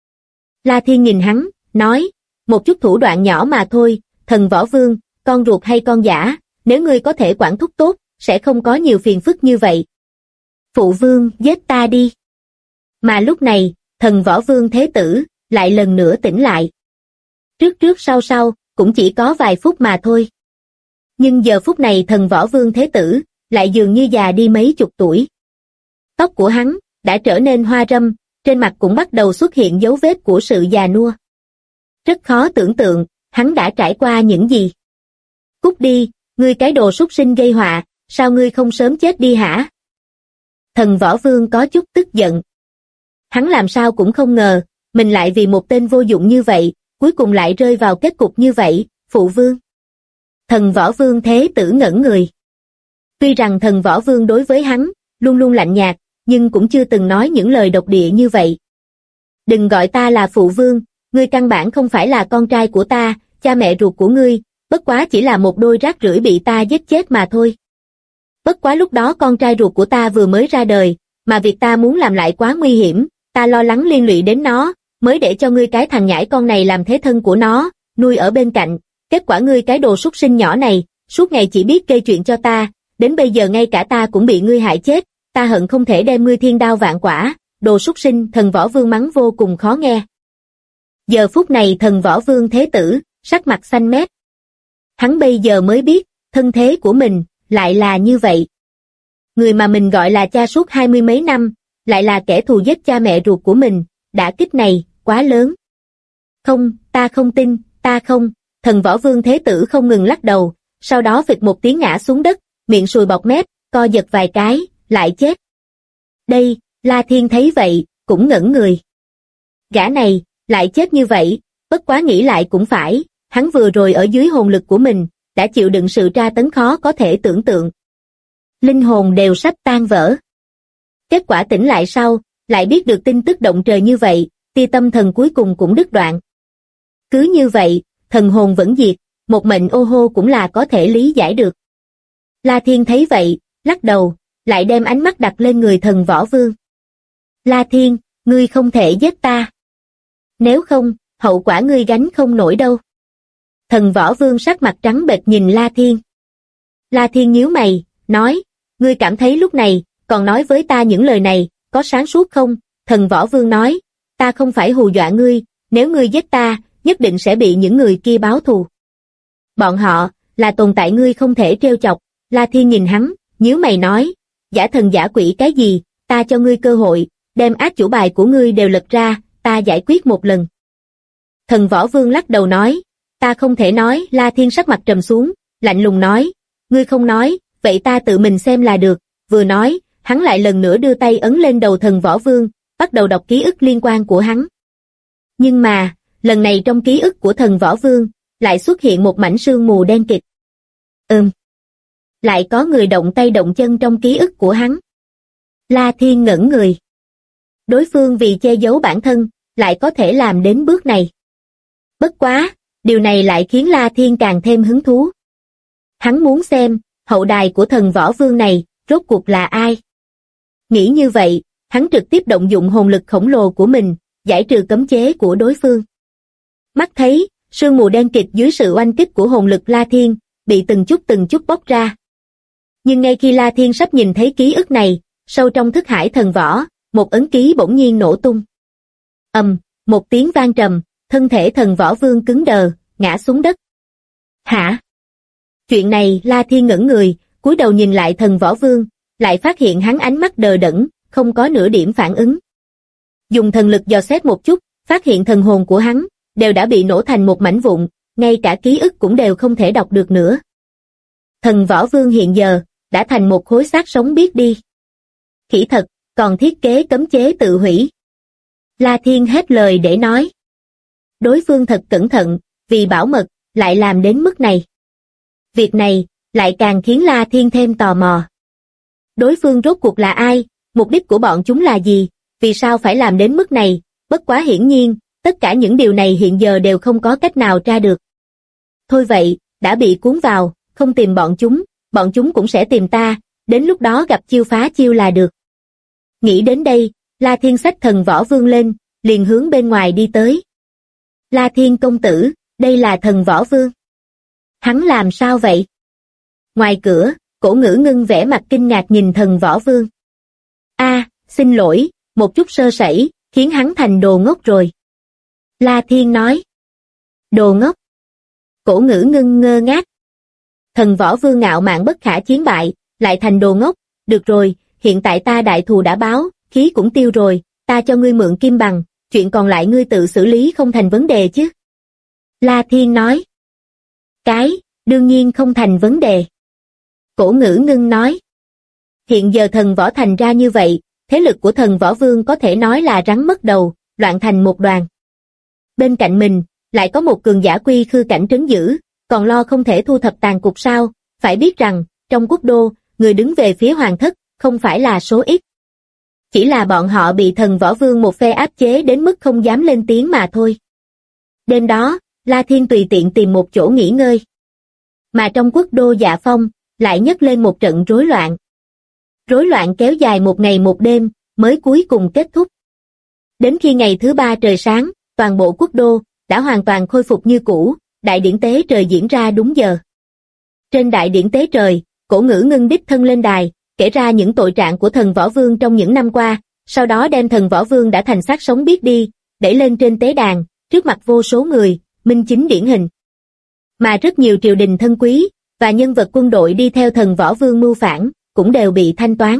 Speaker 2: La Thiên nhìn hắn, nói, một chút thủ đoạn nhỏ mà thôi, Thần Võ Vương, con ruột hay con giả, nếu ngươi có thể quản thúc tốt, sẽ không có nhiều phiền phức như vậy. Phụ vương, giết ta đi. Mà lúc này, thần võ vương thế tử, lại lần nữa tỉnh lại. Trước trước sau sau, cũng chỉ có vài phút mà thôi. Nhưng giờ phút này thần võ vương thế tử, lại dường như già đi mấy chục tuổi. Tóc của hắn, đã trở nên hoa râm, trên mặt cũng bắt đầu xuất hiện dấu vết của sự già nua. Rất khó tưởng tượng, hắn đã trải qua những gì. Cút đi, ngươi cái đồ súc sinh gây họa, sao ngươi không sớm chết đi hả? Thần võ vương có chút tức giận. Hắn làm sao cũng không ngờ, mình lại vì một tên vô dụng như vậy, cuối cùng lại rơi vào kết cục như vậy, phụ vương. Thần võ vương thế tử ngẩn người. Tuy rằng thần võ vương đối với hắn, luôn luôn lạnh nhạt, nhưng cũng chưa từng nói những lời độc địa như vậy. Đừng gọi ta là phụ vương, ngươi căn bản không phải là con trai của ta, cha mẹ ruột của ngươi, bất quá chỉ là một đôi rác rưởi bị ta giết chết mà thôi. Bất quá lúc đó con trai ruột của ta vừa mới ra đời, mà việc ta muốn làm lại quá nguy hiểm, ta lo lắng liên lụy đến nó, mới để cho ngươi cái thằng nhãi con này làm thế thân của nó, nuôi ở bên cạnh. Kết quả ngươi cái đồ súc sinh nhỏ này, suốt ngày chỉ biết gây chuyện cho ta, đến bây giờ ngay cả ta cũng bị ngươi hại chết, ta hận không thể đem ngươi thiên đao vạn quả, đồ súc sinh. Thần võ vương mắng vô cùng khó nghe. Giờ phút này thần võ vương thế tử, sắc mặt xanh mét. Hắn bây giờ mới biết, thân thế của mình, lại là như vậy. Người mà mình gọi là cha suốt 20 mấy năm, lại là kẻ thù giết cha mẹ ruột của mình, đả kích này, quá lớn. Không, ta không tin, ta không. Thần võ vương thế tử không ngừng lắc đầu, sau đó phịch một tiếng ngã xuống đất, miệng sùi bọt mép, co giật vài cái, lại chết. Đây, La Thiên thấy vậy, cũng ngẩn người. Gã này, lại chết như vậy, bất quá nghĩ lại cũng phải, hắn vừa rồi ở dưới hồn lực của mình, đã chịu đựng sự tra tấn khó có thể tưởng tượng. Linh hồn đều sắp tan vỡ. Kết quả tỉnh lại sau, lại biết được tin tức động trời như vậy, tia tâm thần cuối cùng cũng đứt đoạn. Cứ như vậy, thần hồn vẫn diệt, một mệnh ô hô cũng là có thể lý giải được. La Thiên thấy vậy, lắc đầu, lại đem ánh mắt đặt lên người thần võ vương. La Thiên, ngươi không thể giết ta. Nếu không, hậu quả ngươi gánh không nổi đâu. Thần võ vương sắc mặt trắng bệch nhìn La Thiên. La Thiên nhíu mày, nói, ngươi cảm thấy lúc này, còn nói với ta những lời này, có sáng suốt không? Thần võ vương nói, ta không phải hù dọa ngươi, nếu ngươi giết ta, nhất định sẽ bị những người kia báo thù. Bọn họ, là tồn tại ngươi không thể trêu chọc. La Thiên nhìn hắn, nhíu mày nói, giả thần giả quỷ cái gì, ta cho ngươi cơ hội, đem át chủ bài của ngươi đều lật ra, ta giải quyết một lần. Thần võ vương lắc đầu nói, ta không thể nói. La Thiên sắc mặt trầm xuống, lạnh lùng nói, ngươi không nói, vậy ta tự mình xem là được. Vừa nói, hắn lại lần nữa đưa tay ấn lên đầu thần võ vương, bắt đầu đọc ký ức liên quan của hắn. Nhưng mà, lần này trong ký ức của thần võ vương, lại xuất hiện một mảnh sương mù đen kịt. Lại có người động tay động chân trong ký ức của hắn. La Thiên ngẩn người. Đối phương vì che giấu bản thân, lại có thể làm đến bước này. Bất quá, điều này lại khiến La Thiên càng thêm hứng thú. Hắn muốn xem, hậu đài của thần võ vương này, rốt cuộc là ai? Nghĩ như vậy, hắn trực tiếp động dụng hồn lực khổng lồ của mình, giải trừ cấm chế của đối phương. Mắt thấy, sương mù đen kịt dưới sự oanh kích của hồn lực La Thiên, bị từng chút bóc ra. Nhưng ngay khi La Thiên sắp nhìn thấy ký ức này, sâu trong thức hải thần võ, một ấn ký bỗng nhiên nổ tung. Một tiếng vang trầm, thân thể thần võ vương cứng đờ, ngã xuống đất. Hả? Chuyện này La Thiên ngẩn người, cúi đầu nhìn lại thần võ vương, lại phát hiện hắn ánh mắt đờ đẫn, không có nửa điểm phản ứng. Dùng thần lực dò xét một chút, phát hiện thần hồn của hắn, đều đã bị nổ thành một mảnh vụn, ngay cả ký ức cũng đều không thể đọc được nữa. Thần võ vương hiện giờ, đã thành một khối xác sống biết đi. Khỉ thật, còn thiết kế cấm chế tự hủy. La Thiên hết lời để nói. Đối phương thật cẩn thận, vì bảo mật, lại làm đến mức này. Việc này, lại càng khiến La Thiên thêm tò mò. Đối phương rốt cuộc là ai, mục đích của bọn chúng là gì, vì sao phải làm đến mức này, bất quá hiển nhiên, tất cả những điều này hiện giờ đều không có cách nào tra được. Thôi vậy, đã bị cuốn vào, không tìm bọn chúng cũng sẽ tìm ta, đến lúc đó gặp chiêu phá chiêu là được. Nghĩ đến đây, La Thiên xách thần võ vương lên, liền hướng bên ngoài đi tới. La Thiên công tử, đây là thần võ vương. Hắn làm sao vậy? Ngoài cửa, Cổ Ngữ Ngưng vẻ mặt kinh ngạc nhìn thần võ vương. Xin lỗi, một chút sơ sẩy, khiến hắn thành đồ ngốc rồi. La Thiên nói. Đồ ngốc. Cổ Ngữ Ngưng ngơ ngác. Thần võ vương ngạo mạn bất khả chiến bại, lại thành đồ ngốc, được rồi, hiện tại ta đại thù đã báo, khí cũng tiêu rồi, ta cho ngươi mượn kim bằng, chuyện còn lại ngươi tự xử lý không thành vấn đề chứ. La Thiên nói. Đương nhiên không thành vấn đề. Cổ Ngữ Ngưng nói. Hiện giờ thần võ thành ra như vậy, thế lực của thần võ vương có thể nói là rắn mất đầu, loạn thành một đoàn. Bên cạnh mình, lại có một cường giả quy khư cảnh trấn giữ, còn lo không thể thu thập tàn cục sao, phải biết rằng, trong quốc đô, người đứng về phía hoàng thất, không phải là số ít. Chỉ là bọn họ bị thần võ vương một phe áp chế đến mức không dám lên tiếng mà thôi. Đêm đó, La Thiên tùy tiện tìm một chỗ nghỉ ngơi. Mà trong quốc đô Dạ Phong, lại nhấc lên một trận rối loạn. Rối loạn kéo dài một ngày một đêm, mới cuối cùng kết thúc. Đến khi ngày thứ 3 trời sáng, toàn bộ quốc đô đã hoàn toàn khôi phục như cũ, đại điển tế trời diễn ra đúng giờ. Trên đại điển tế trời, Cổ Ngữ Ngưng đích thân lên đài, kể ra những tội trạng của thần võ vương trong những năm qua, sau đó đem thần võ vương đã thành xác sống biết đi, đẩy lên trên tế đàn, trước mặt vô số người, minh chính điển hình. Mà rất nhiều triều đình thân quý, và nhân vật quân đội đi theo thần võ vương mưu phản, cũng đều bị thanh toán.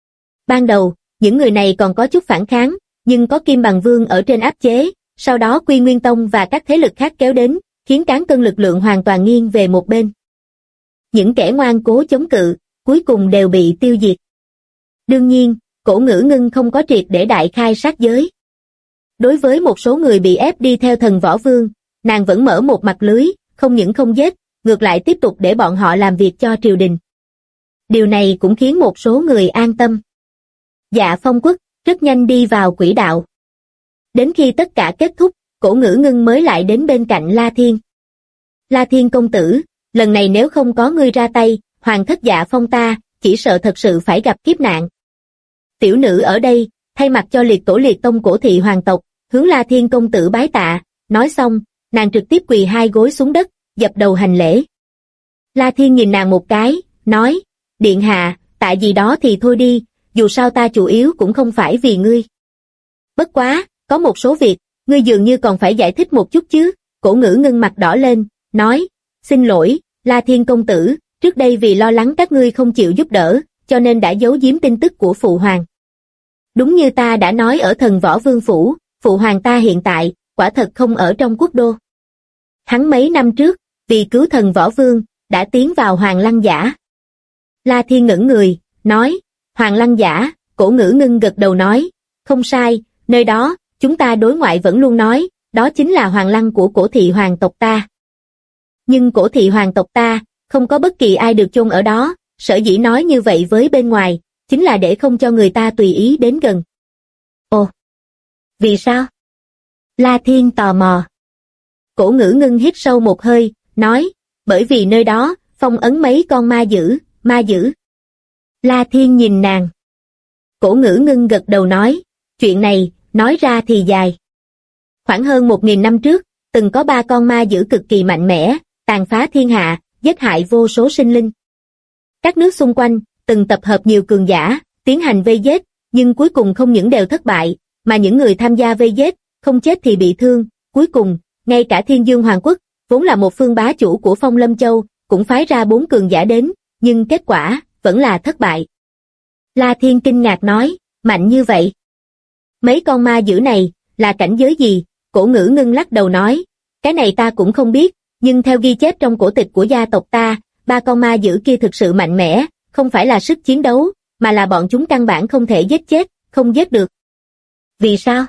Speaker 2: Ban đầu, những người này còn có chút phản kháng, nhưng có Kim Bằng Vương ở trên áp chế, sau đó Quy Nguyên Tông và các thế lực khác kéo đến, khiến cán cân lực lượng hoàn toàn nghiêng về một bên. Những kẻ ngoan cố chống cự, cuối cùng đều bị tiêu diệt. Đương nhiên, Cổ Ngữ Ngưng không có triệt để đại khai sát giới. Đối với một số người bị ép đi theo thần võ vương, nàng vẫn mở một mặt lưới, không những không giết, ngược lại tiếp tục để bọn họ làm việc cho triều đình. Điều này cũng khiến một số người an tâm. Dạ Phong quốc rất nhanh đi vào quỹ đạo. Đến khi tất cả kết thúc, Cổ Ngữ Ngưng mới lại đến bên cạnh La Thiên. La Thiên công tử, lần này nếu không có ngươi ra tay, hoàng thất Dạ Phong ta, chỉ sợ thật sự phải gặp kiếp nạn. Tiểu nữ ở đây, thay mặt cho liệt tổ liệt tông Cổ thị hoàng tộc, hướng La Thiên công tử bái tạ, nói xong, nàng trực tiếp quỳ 2 gối xuống đất, dập đầu hành lễ. La Thiên nhìn nàng một cái, nói, điện hạ, tại gì đó thì thôi đi, dù sao ta chủ yếu cũng không phải vì ngươi. Bất quá, có một số việc, ngươi dường như còn phải giải thích một chút chứ. Cổ Ngữ Ngưng mặt đỏ lên, nói, xin lỗi, La Thiên công tử, trước đây vì lo lắng các ngươi không chịu giúp đỡ, cho nên đã giấu giếm tin tức của phụ hoàng. Đúng như ta đã nói ở thần võ vương phủ, phụ hoàng ta hiện tại, quả thật không ở trong quốc đô. Hắn mấy năm trước, vì cứu thần võ vương, đã tiến vào Hoàng Lăng Giả. La Thiên ngẩn người, nói, Hoàng Lăng Giả. Cổ Ngữ Ngưng gật đầu nói, không sai, nơi đó, chúng ta đối ngoại vẫn luôn nói, đó chính là Hoàng Lăng của Cổ thị hoàng tộc ta. Nhưng Cổ thị hoàng tộc ta, không có bất kỳ ai được chôn ở đó, sở dĩ nói như vậy với bên ngoài, chính là để không cho người ta tùy ý đến gần. Ồ, vì sao? La Thiên tò mò. Cổ Ngữ Ngưng hít sâu một hơi, nói, bởi vì nơi đó, phong ấn mấy con ma dữ. La Thiên nhìn nàng. Cổ Ngữ Ngưng gật đầu nói, chuyện này, nói ra thì dài. Khoảng hơn 1000 năm trước, từng có 3 con ma dữ cực kỳ mạnh mẽ, tàn phá thiên hạ, giết hại vô số sinh linh. Các nước xung quanh, từng tập hợp nhiều cường giả, tiến hành vây giết, nhưng cuối cùng không những đều thất bại, mà những người tham gia vây giết, không chết thì bị thương, cuối cùng, ngay cả Thiên Dương Hoàng quốc, vốn là một phương bá chủ của Phong Lâm Châu, cũng phái ra 4 cường giả đến, nhưng kết quả, vẫn là thất bại. La Thiên kinh ngạc nói, mạnh như vậy. Mấy con ma dữ này, là cảnh giới gì? Cổ Ngữ Ngưng lắc đầu nói, cái này ta cũng không biết, nhưng theo ghi chép trong cổ tịch của gia tộc ta, 3 con ma dữ kia thực sự mạnh mẽ, không phải là sức chiến đấu, mà là bọn chúng căn bản không thể giết chết, không giết được. Vì sao?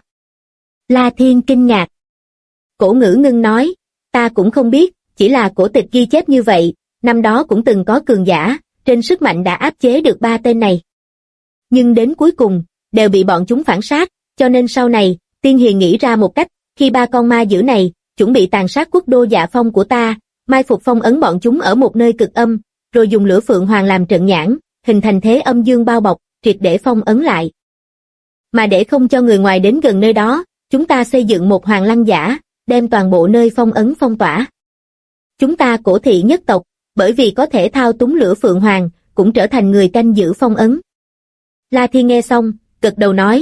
Speaker 2: La Thiên kinh ngạc. Cổ Ngữ Ngưng nói, ta cũng không biết, chỉ là cổ tịch ghi chép như vậy, năm đó cũng từng có cường giả, trên sức mạnh đã áp chế được 3 tên này. Nhưng đến cuối cùng, đều bị bọn chúng phản sát, cho nên sau này, Tiên Hiền nghĩ ra một cách, khi 3 con ma dữ này, chuẩn bị tàn sát quốc đô Dạ Phong của ta, mai phục phong ấn bọn chúng ở một nơi cực âm, rồi dùng lửa phượng hoàng làm trận nhãn, hình thành thế âm dương bao bọc, triệt để phong ấn lại. Mà để không cho người ngoài đến gần nơi đó, chúng ta xây dựng một Hoàng Lăng Giả, đem toàn bộ nơi phong ấn phong tỏa. Chúng ta Cổ thị nhất tộc, bởi vì có thể thao túng lửa phượng hoàng, cũng trở thành người canh giữ phong ấn. La Thiên nghe xong, gật đầu nói,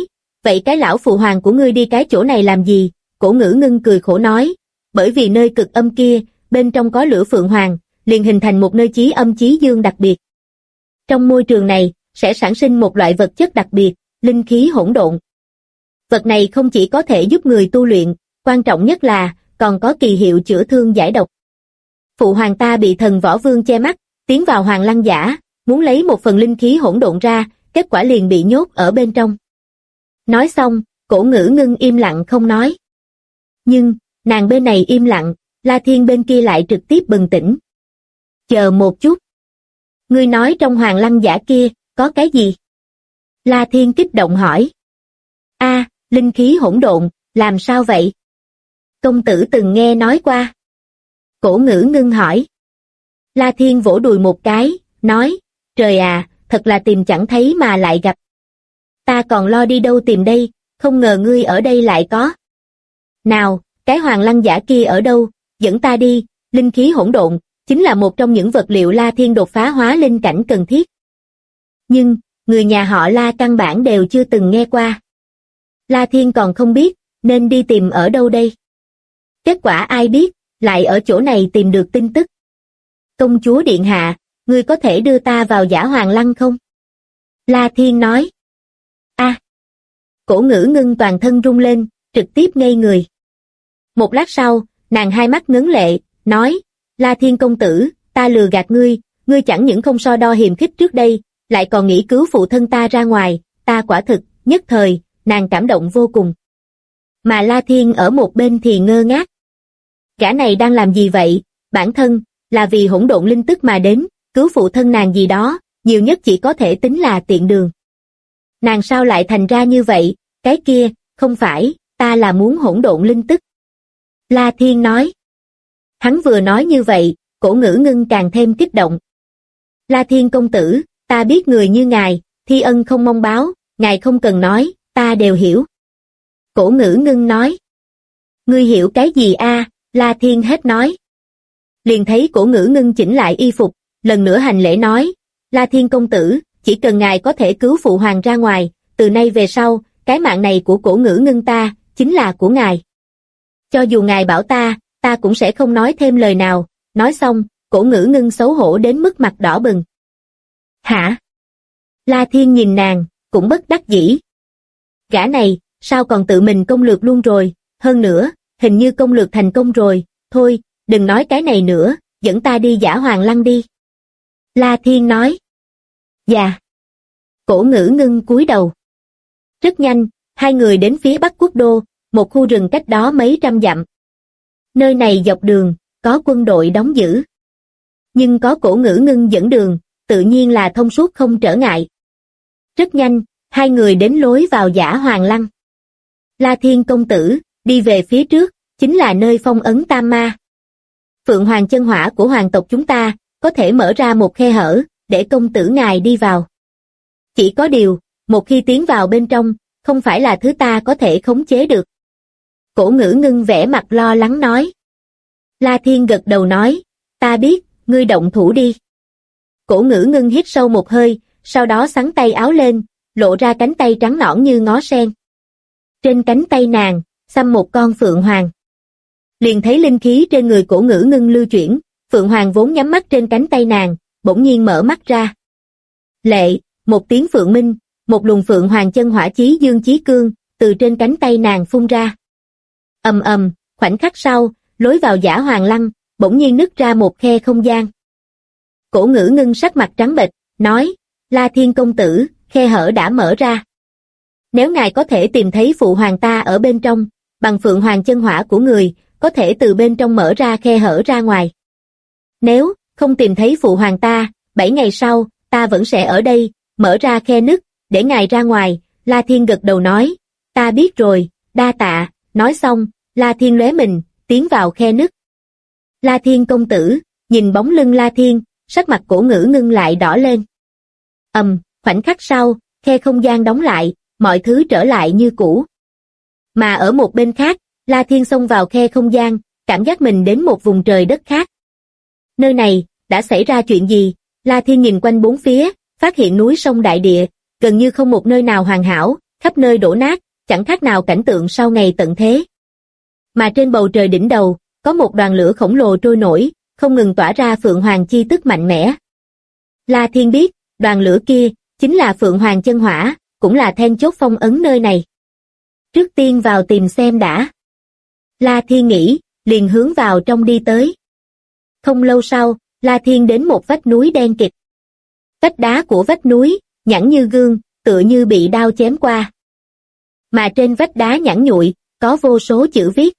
Speaker 2: Vậy cái lão phụ hoàng của ngươi đi cái chỗ này làm gì? Cổ Ngữ Ngưng cười khổ nói, bởi vì nơi cực âm kia, bên trong có lửa phượng hoàng, liền hình thành một nơi chí âm chí dương đặc biệt. Trong môi trường này, sẽ sản sinh một loại vật chất đặc biệt, linh khí hỗn độn. Vật này không chỉ có thể giúp người tu luyện, quan trọng nhất là, còn có kỳ hiệu chữa thương giải độc. Phụ hoàng ta bị thần võ vương che mắt, tiến vào hoàng lăng giả, muốn lấy một phần linh khí hỗn độn ra, kết quả liền bị nhốt ở bên trong. Nói xong, Cổ Ngữ Ngưng im lặng không nói. Nhưng, nàng bên này im lặng, La Thiên bên kia lại trực tiếp bừng tỉnh. Chờ một chút. Ngươi nói trong hoàng lăng giả kia, có cái gì? La Thiên kích động hỏi. Linh khí hỗn độn, làm sao vậy? Công tử từng nghe nói qua. Cổ Ngữ Ngưng hỏi. La Thiên vỗ đùi một cái, nói, trời à, thật là tìm chẳng thấy mà lại gặp. Ta còn lo đi đâu tìm đây, không ngờ ngươi ở đây lại có. Nào, cái hoàng lăng giả kia ở đâu, dẫn ta đi, linh khí hỗn độn, chính là một trong những vật liệu La Thiên đột phá hóa linh cảnh cần thiết. Nhưng, người nhà họ La căn bản đều chưa từng nghe qua. La Thiên còn không biết, nên đi tìm ở đâu đây. Kết quả ai biết, lại ở chỗ này tìm được tin tức. Công chúa điện hạ, ngươi có thể đưa ta vào giả hoàng lăng không? La Thiên nói. Cổ Ngữ Ngưng toàn thân rung lên, trực tiếp ngây người. Một lát sau, nàng hai mắt ngấn lệ, nói, La Thiên công tử, ta lừa gạt ngươi, ngươi chẳng những không so đo hiềm khích trước đây, lại còn nghĩ cứu phụ thân ta ra ngoài, ta quả thực, nhất thời, nàng cảm động vô cùng. Mà La Thiên ở một bên thì ngơ ngác. Gã này đang làm gì vậy, bản thân, là vì hỗn độn linh tức mà đến, cứu phụ thân nàng gì đó, nhiều nhất chỉ có thể tính là tiện đường. Nàng sao lại thành ra như vậy, cái kia, không phải, ta là muốn hỗn độn linh tức. La Thiên nói. Hắn vừa nói như vậy, Cổ Ngữ Ngưng càng thêm kích động. La Thiên công tử, ta biết người như ngài, thi ân không mong báo, ngài không cần nói, ta đều hiểu. Cổ Ngữ Ngưng nói. Ngươi hiểu cái gì a? La Thiên hết nói. Liền thấy Cổ Ngữ Ngưng chỉnh lại y phục, lần nữa hành lễ nói, La Thiên công tử, chỉ cần ngài có thể cứu phụ hoàng ra ngoài, từ nay về sau, cái mạng này của Cổ Ngữ Ngưng ta, chính là của ngài. Cho dù ngài bảo ta cũng sẽ không nói thêm lời nào. Nói xong, Cổ Ngữ Ngưng xấu hổ đến mức mặt đỏ bừng. Hả? La Thiên nhìn nàng, cũng bất đắc dĩ. Gã này, sao còn tự mình công lược luôn rồi, hơn nữa, hình như công lược thành công rồi, thôi, đừng nói cái này nữa, dẫn ta đi giả hoàng lăng đi. La Thiên nói. Dạ. Cổ Ngữ Ngưng cúi đầu. Rất nhanh, hai người đến phía Bắc Quốc Đô, một khu rừng cách đó mấy trăm dặm. Nơi này dọc đường, có quân đội đóng giữ. Nhưng có Cổ Ngữ Ngưng dẫn đường, tự nhiên là thông suốt không trở ngại. Rất nhanh, hai người đến lối vào giả hoàng lăng. La Thiên công tử, đi về phía trước, chính là nơi phong ấn tam ma. Phượng Hoàng chân hỏa của hoàng tộc chúng ta, có thể mở ra một khe hở, để công tử ngài đi vào. Chỉ có điều, một khi tiến vào bên trong, không phải là thứ ta có thể khống chế được. Cổ Ngữ Ngưng vẻ mặt lo lắng nói. La Thiên gật đầu nói, ta biết, ngươi động thủ đi. Cổ Ngữ Ngưng hít sâu một hơi, sau đó xắn tay áo lên, lộ ra cánh tay trắng nõn như ngó sen. Trên cánh tay nàng, xăm một con phượng hoàng. Liền thấy linh khí trên người Cổ Ngữ Ngưng lưu chuyển, phượng hoàng vốn nhắm mắt trên cánh tay nàng, bỗng nhiên mở mắt ra. Lệ, một tiếng phượng minh, một luồng phượng hoàng chân hỏa chí dương chí cương, từ trên cánh tay nàng phun ra. Ầm ầm, khoảnh khắc sau, lối vào giả hoàng lăng, bỗng nhiên nứt ra một khe không gian. Cổ Ngữ Ngưng sắc mặt trắng bệch, nói, La Thiên công tử, khe hở đã mở ra. Nếu ngài có thể tìm thấy phụ hoàng ta ở bên trong, bằng phượng hoàng chân hỏa của người, có thể từ bên trong mở ra khe hở ra ngoài. Nếu không tìm thấy phụ hoàng ta, 7 ngày sau, ta vẫn sẽ ở đây, mở ra khe nứt, để ngài ra ngoài. La Thiên gật đầu nói, ta biết rồi, đa tạ. Nói xong, La Thiên lóe mình, tiến vào khe nứt. La Thiên công tử, nhìn bóng lưng La Thiên, sắc mặt Cổ Ngữ Ngưng lại đỏ lên. Khoảnh khắc sau, khe không gian đóng lại, mọi thứ trở lại như cũ. Mà ở một bên khác, La Thiên xông vào khe không gian, cảm giác mình đến một vùng trời đất khác. Nơi này, đã xảy ra chuyện gì? La Thiên nhìn quanh bốn phía, phát hiện núi sông đại địa, gần như không một nơi nào hoàn hảo, khắp nơi đổ nát, chẳng khác nào cảnh tượng sau ngày tận thế. Mà trên bầu trời đỉnh đầu, có một đoàn lửa khổng lồ trôi nổi, không ngừng tỏa ra Phượng Hoàng chi tức mạnh mẽ. La Thiên biết, đoàn lửa kia, chính là Phượng Hoàng chân hỏa, cũng là then chốt phong ấn nơi này. Trước tiên vào tìm xem đã. La Thiên nghĩ, liền hướng vào trong đi tới. Không lâu sau, La Thiên đến một vách núi đen kịt. Vách đá của vách núi, nhẵn như gương, tựa như bị đao chém qua. Mà trên vách đá nhẵn nhụi, có vô số chữ viết.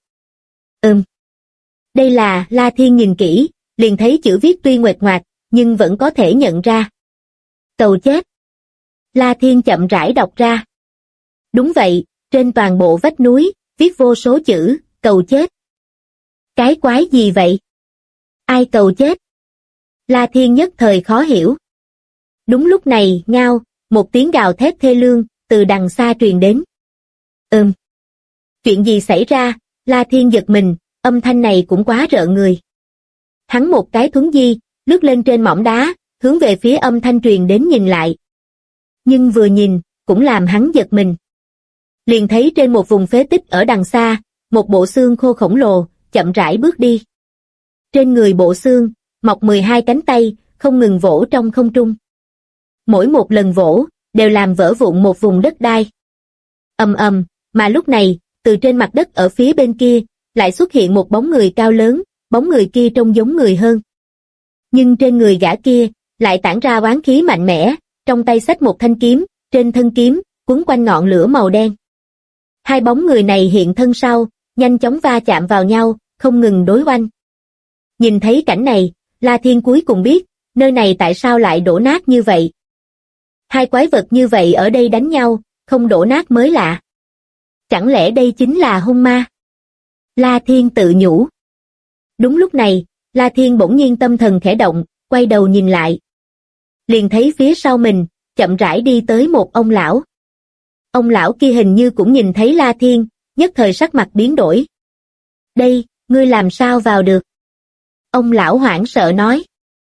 Speaker 2: Đây là, La Thiên nhìn kỹ, liền thấy chữ viết tuy nguệch ngoạc, nhưng vẫn có thể nhận ra. Cầu chết. La Thiên chậm rãi đọc ra. Đúng vậy, trên toàn bộ vách núi, viết vô số chữ, cầu chết. Cái quái gì vậy? Ai cầu chết? La Thiên nhất thời khó hiểu. Đúng lúc này, ngao, một tiếng gào thét thê lương, từ đằng xa truyền đến. Chuyện gì xảy ra? La Thiên giật mình, âm thanh này cũng quá rợn người. Hắn một cái thuấn di, lướt lên trên mỏm đá, hướng về phía âm thanh truyền đến nhìn lại. Nhưng vừa nhìn, cũng làm hắn giật mình. Liền thấy trên một vùng phế tích ở đằng xa, một bộ xương khô khổng lồ, chậm rãi bước đi. Trên người bộ xương, mọc 12 cánh tay, không ngừng vỗ trong không trung. Mỗi một lần vỗ, đều làm vỡ vụn một vùng đất đai. Ầm ầm, mà lúc này, từ trên mặt đất ở phía bên kia, lại xuất hiện một bóng người cao lớn, bóng người kia trông giống người hơn. Nhưng trên người gã kia, lại tản ra oán khí mạnh mẽ, trong tay xách một thanh kiếm, trên thân kiếm, quấn quanh ngọn lửa màu đen. Hai bóng người này hiện thân sau, nhanh chóng va chạm vào nhau, không ngừng đối oanh. Nhìn thấy cảnh này, La Thiên cuối cùng biết, nơi này tại sao lại đổ nát như vậy. Hai quái vật như vậy ở đây đánh nhau, không đổ nát mới lạ. Chẳng lẽ đây chính là hung ma? La Thiên tự nhủ. Đúng lúc này, La Thiên bỗng nhiên tâm thần khẽ động, quay đầu nhìn lại. Liền thấy phía sau mình, chậm rãi đi tới một ông lão. Ông lão kia hình như cũng nhìn thấy La Thiên, nhất thời sắc mặt biến đổi. Đây, ngươi làm sao vào được? Ông lão hoảng sợ nói.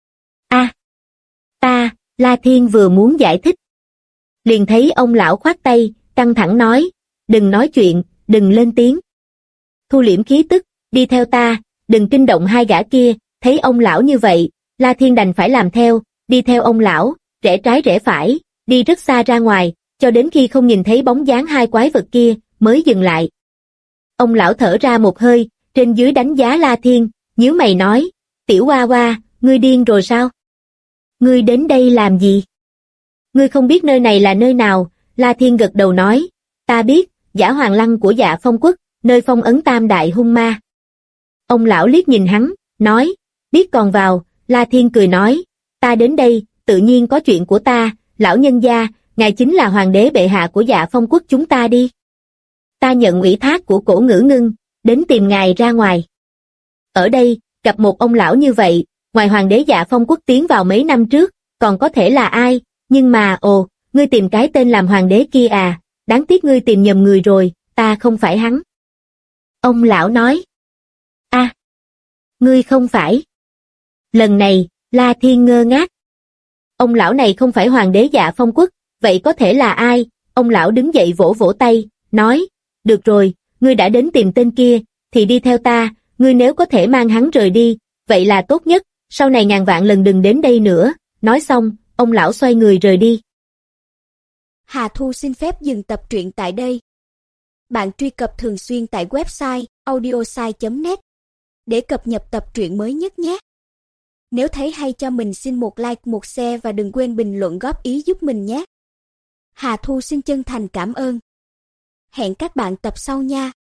Speaker 2: La Thiên vừa muốn giải thích. Liền thấy ông lão khoát tay, căng thẳng nói, đừng nói chuyện, đừng lên tiếng. Thu liễm khí tức, đi theo ta, đừng kinh động hai gã kia. Thấy ông lão như vậy, La Thiên đành phải làm theo, đi theo ông lão, rẽ trái rẽ phải, đi rất xa ra ngoài, cho đến khi không nhìn thấy bóng dáng hai quái vật kia, mới dừng lại. Ông lão thở ra một hơi, trên dưới đánh giá La Thiên, nhíu mày nói, tiểu Hoa Hoa, ngươi điên rồi sao? Ngươi đến đây làm gì? Ngươi không biết nơi này là nơi nào? La Thiên gật đầu nói, ta biết, Giả Hoàng Lăng của Dạ Phong Quốc, nơi phong ấn tam đại hung ma. Ông lão liếc nhìn hắn, nói, biết còn vào. La Thiên cười nói, ta đến đây, tự nhiên có chuyện của ta, lão nhân gia, ngài chính là hoàng đế bệ hạ của Dạ Phong Quốc chúng ta đi. Ta nhận ủy thác của Cổ Ngữ Ngưng, đến tìm ngài ra ngoài. Ở đây, gặp một ông lão như vậy, ngoài hoàng đế Dạ Phong Quốc tiến vào mấy năm trước, còn có thể là ai? Nhưng mà, ngươi tìm cái tên làm hoàng đế kia à, đáng tiếc ngươi tìm nhầm người rồi, ta không phải hắn. Ông lão nói. Ngươi không phải. Lần này, La Thiên ngơ ngác. Ông lão này không phải hoàng đế Dạ Phong Quốc, vậy có thể là ai? Ông lão đứng dậy vỗ vỗ tay, nói, được rồi, ngươi đã đến tìm tên kia, thì đi theo ta, ngươi nếu có thể mang hắn rời đi, vậy là tốt nhất, sau này ngàn vạn lần đừng đến đây nữa. Nói xong, ông lão xoay người rời đi.
Speaker 3: Hà Thu xin phép dừng tập truyện tại đây. Bạn truy cập thường xuyên tại website audiosai.net để cập nhật tập truyện mới nhất nhé. Nếu thấy hay cho mình xin một like, một share và đừng quên bình luận góp ý giúp mình nhé. Hà Thu xin chân thành cảm ơn. Hẹn các bạn tập sau nha.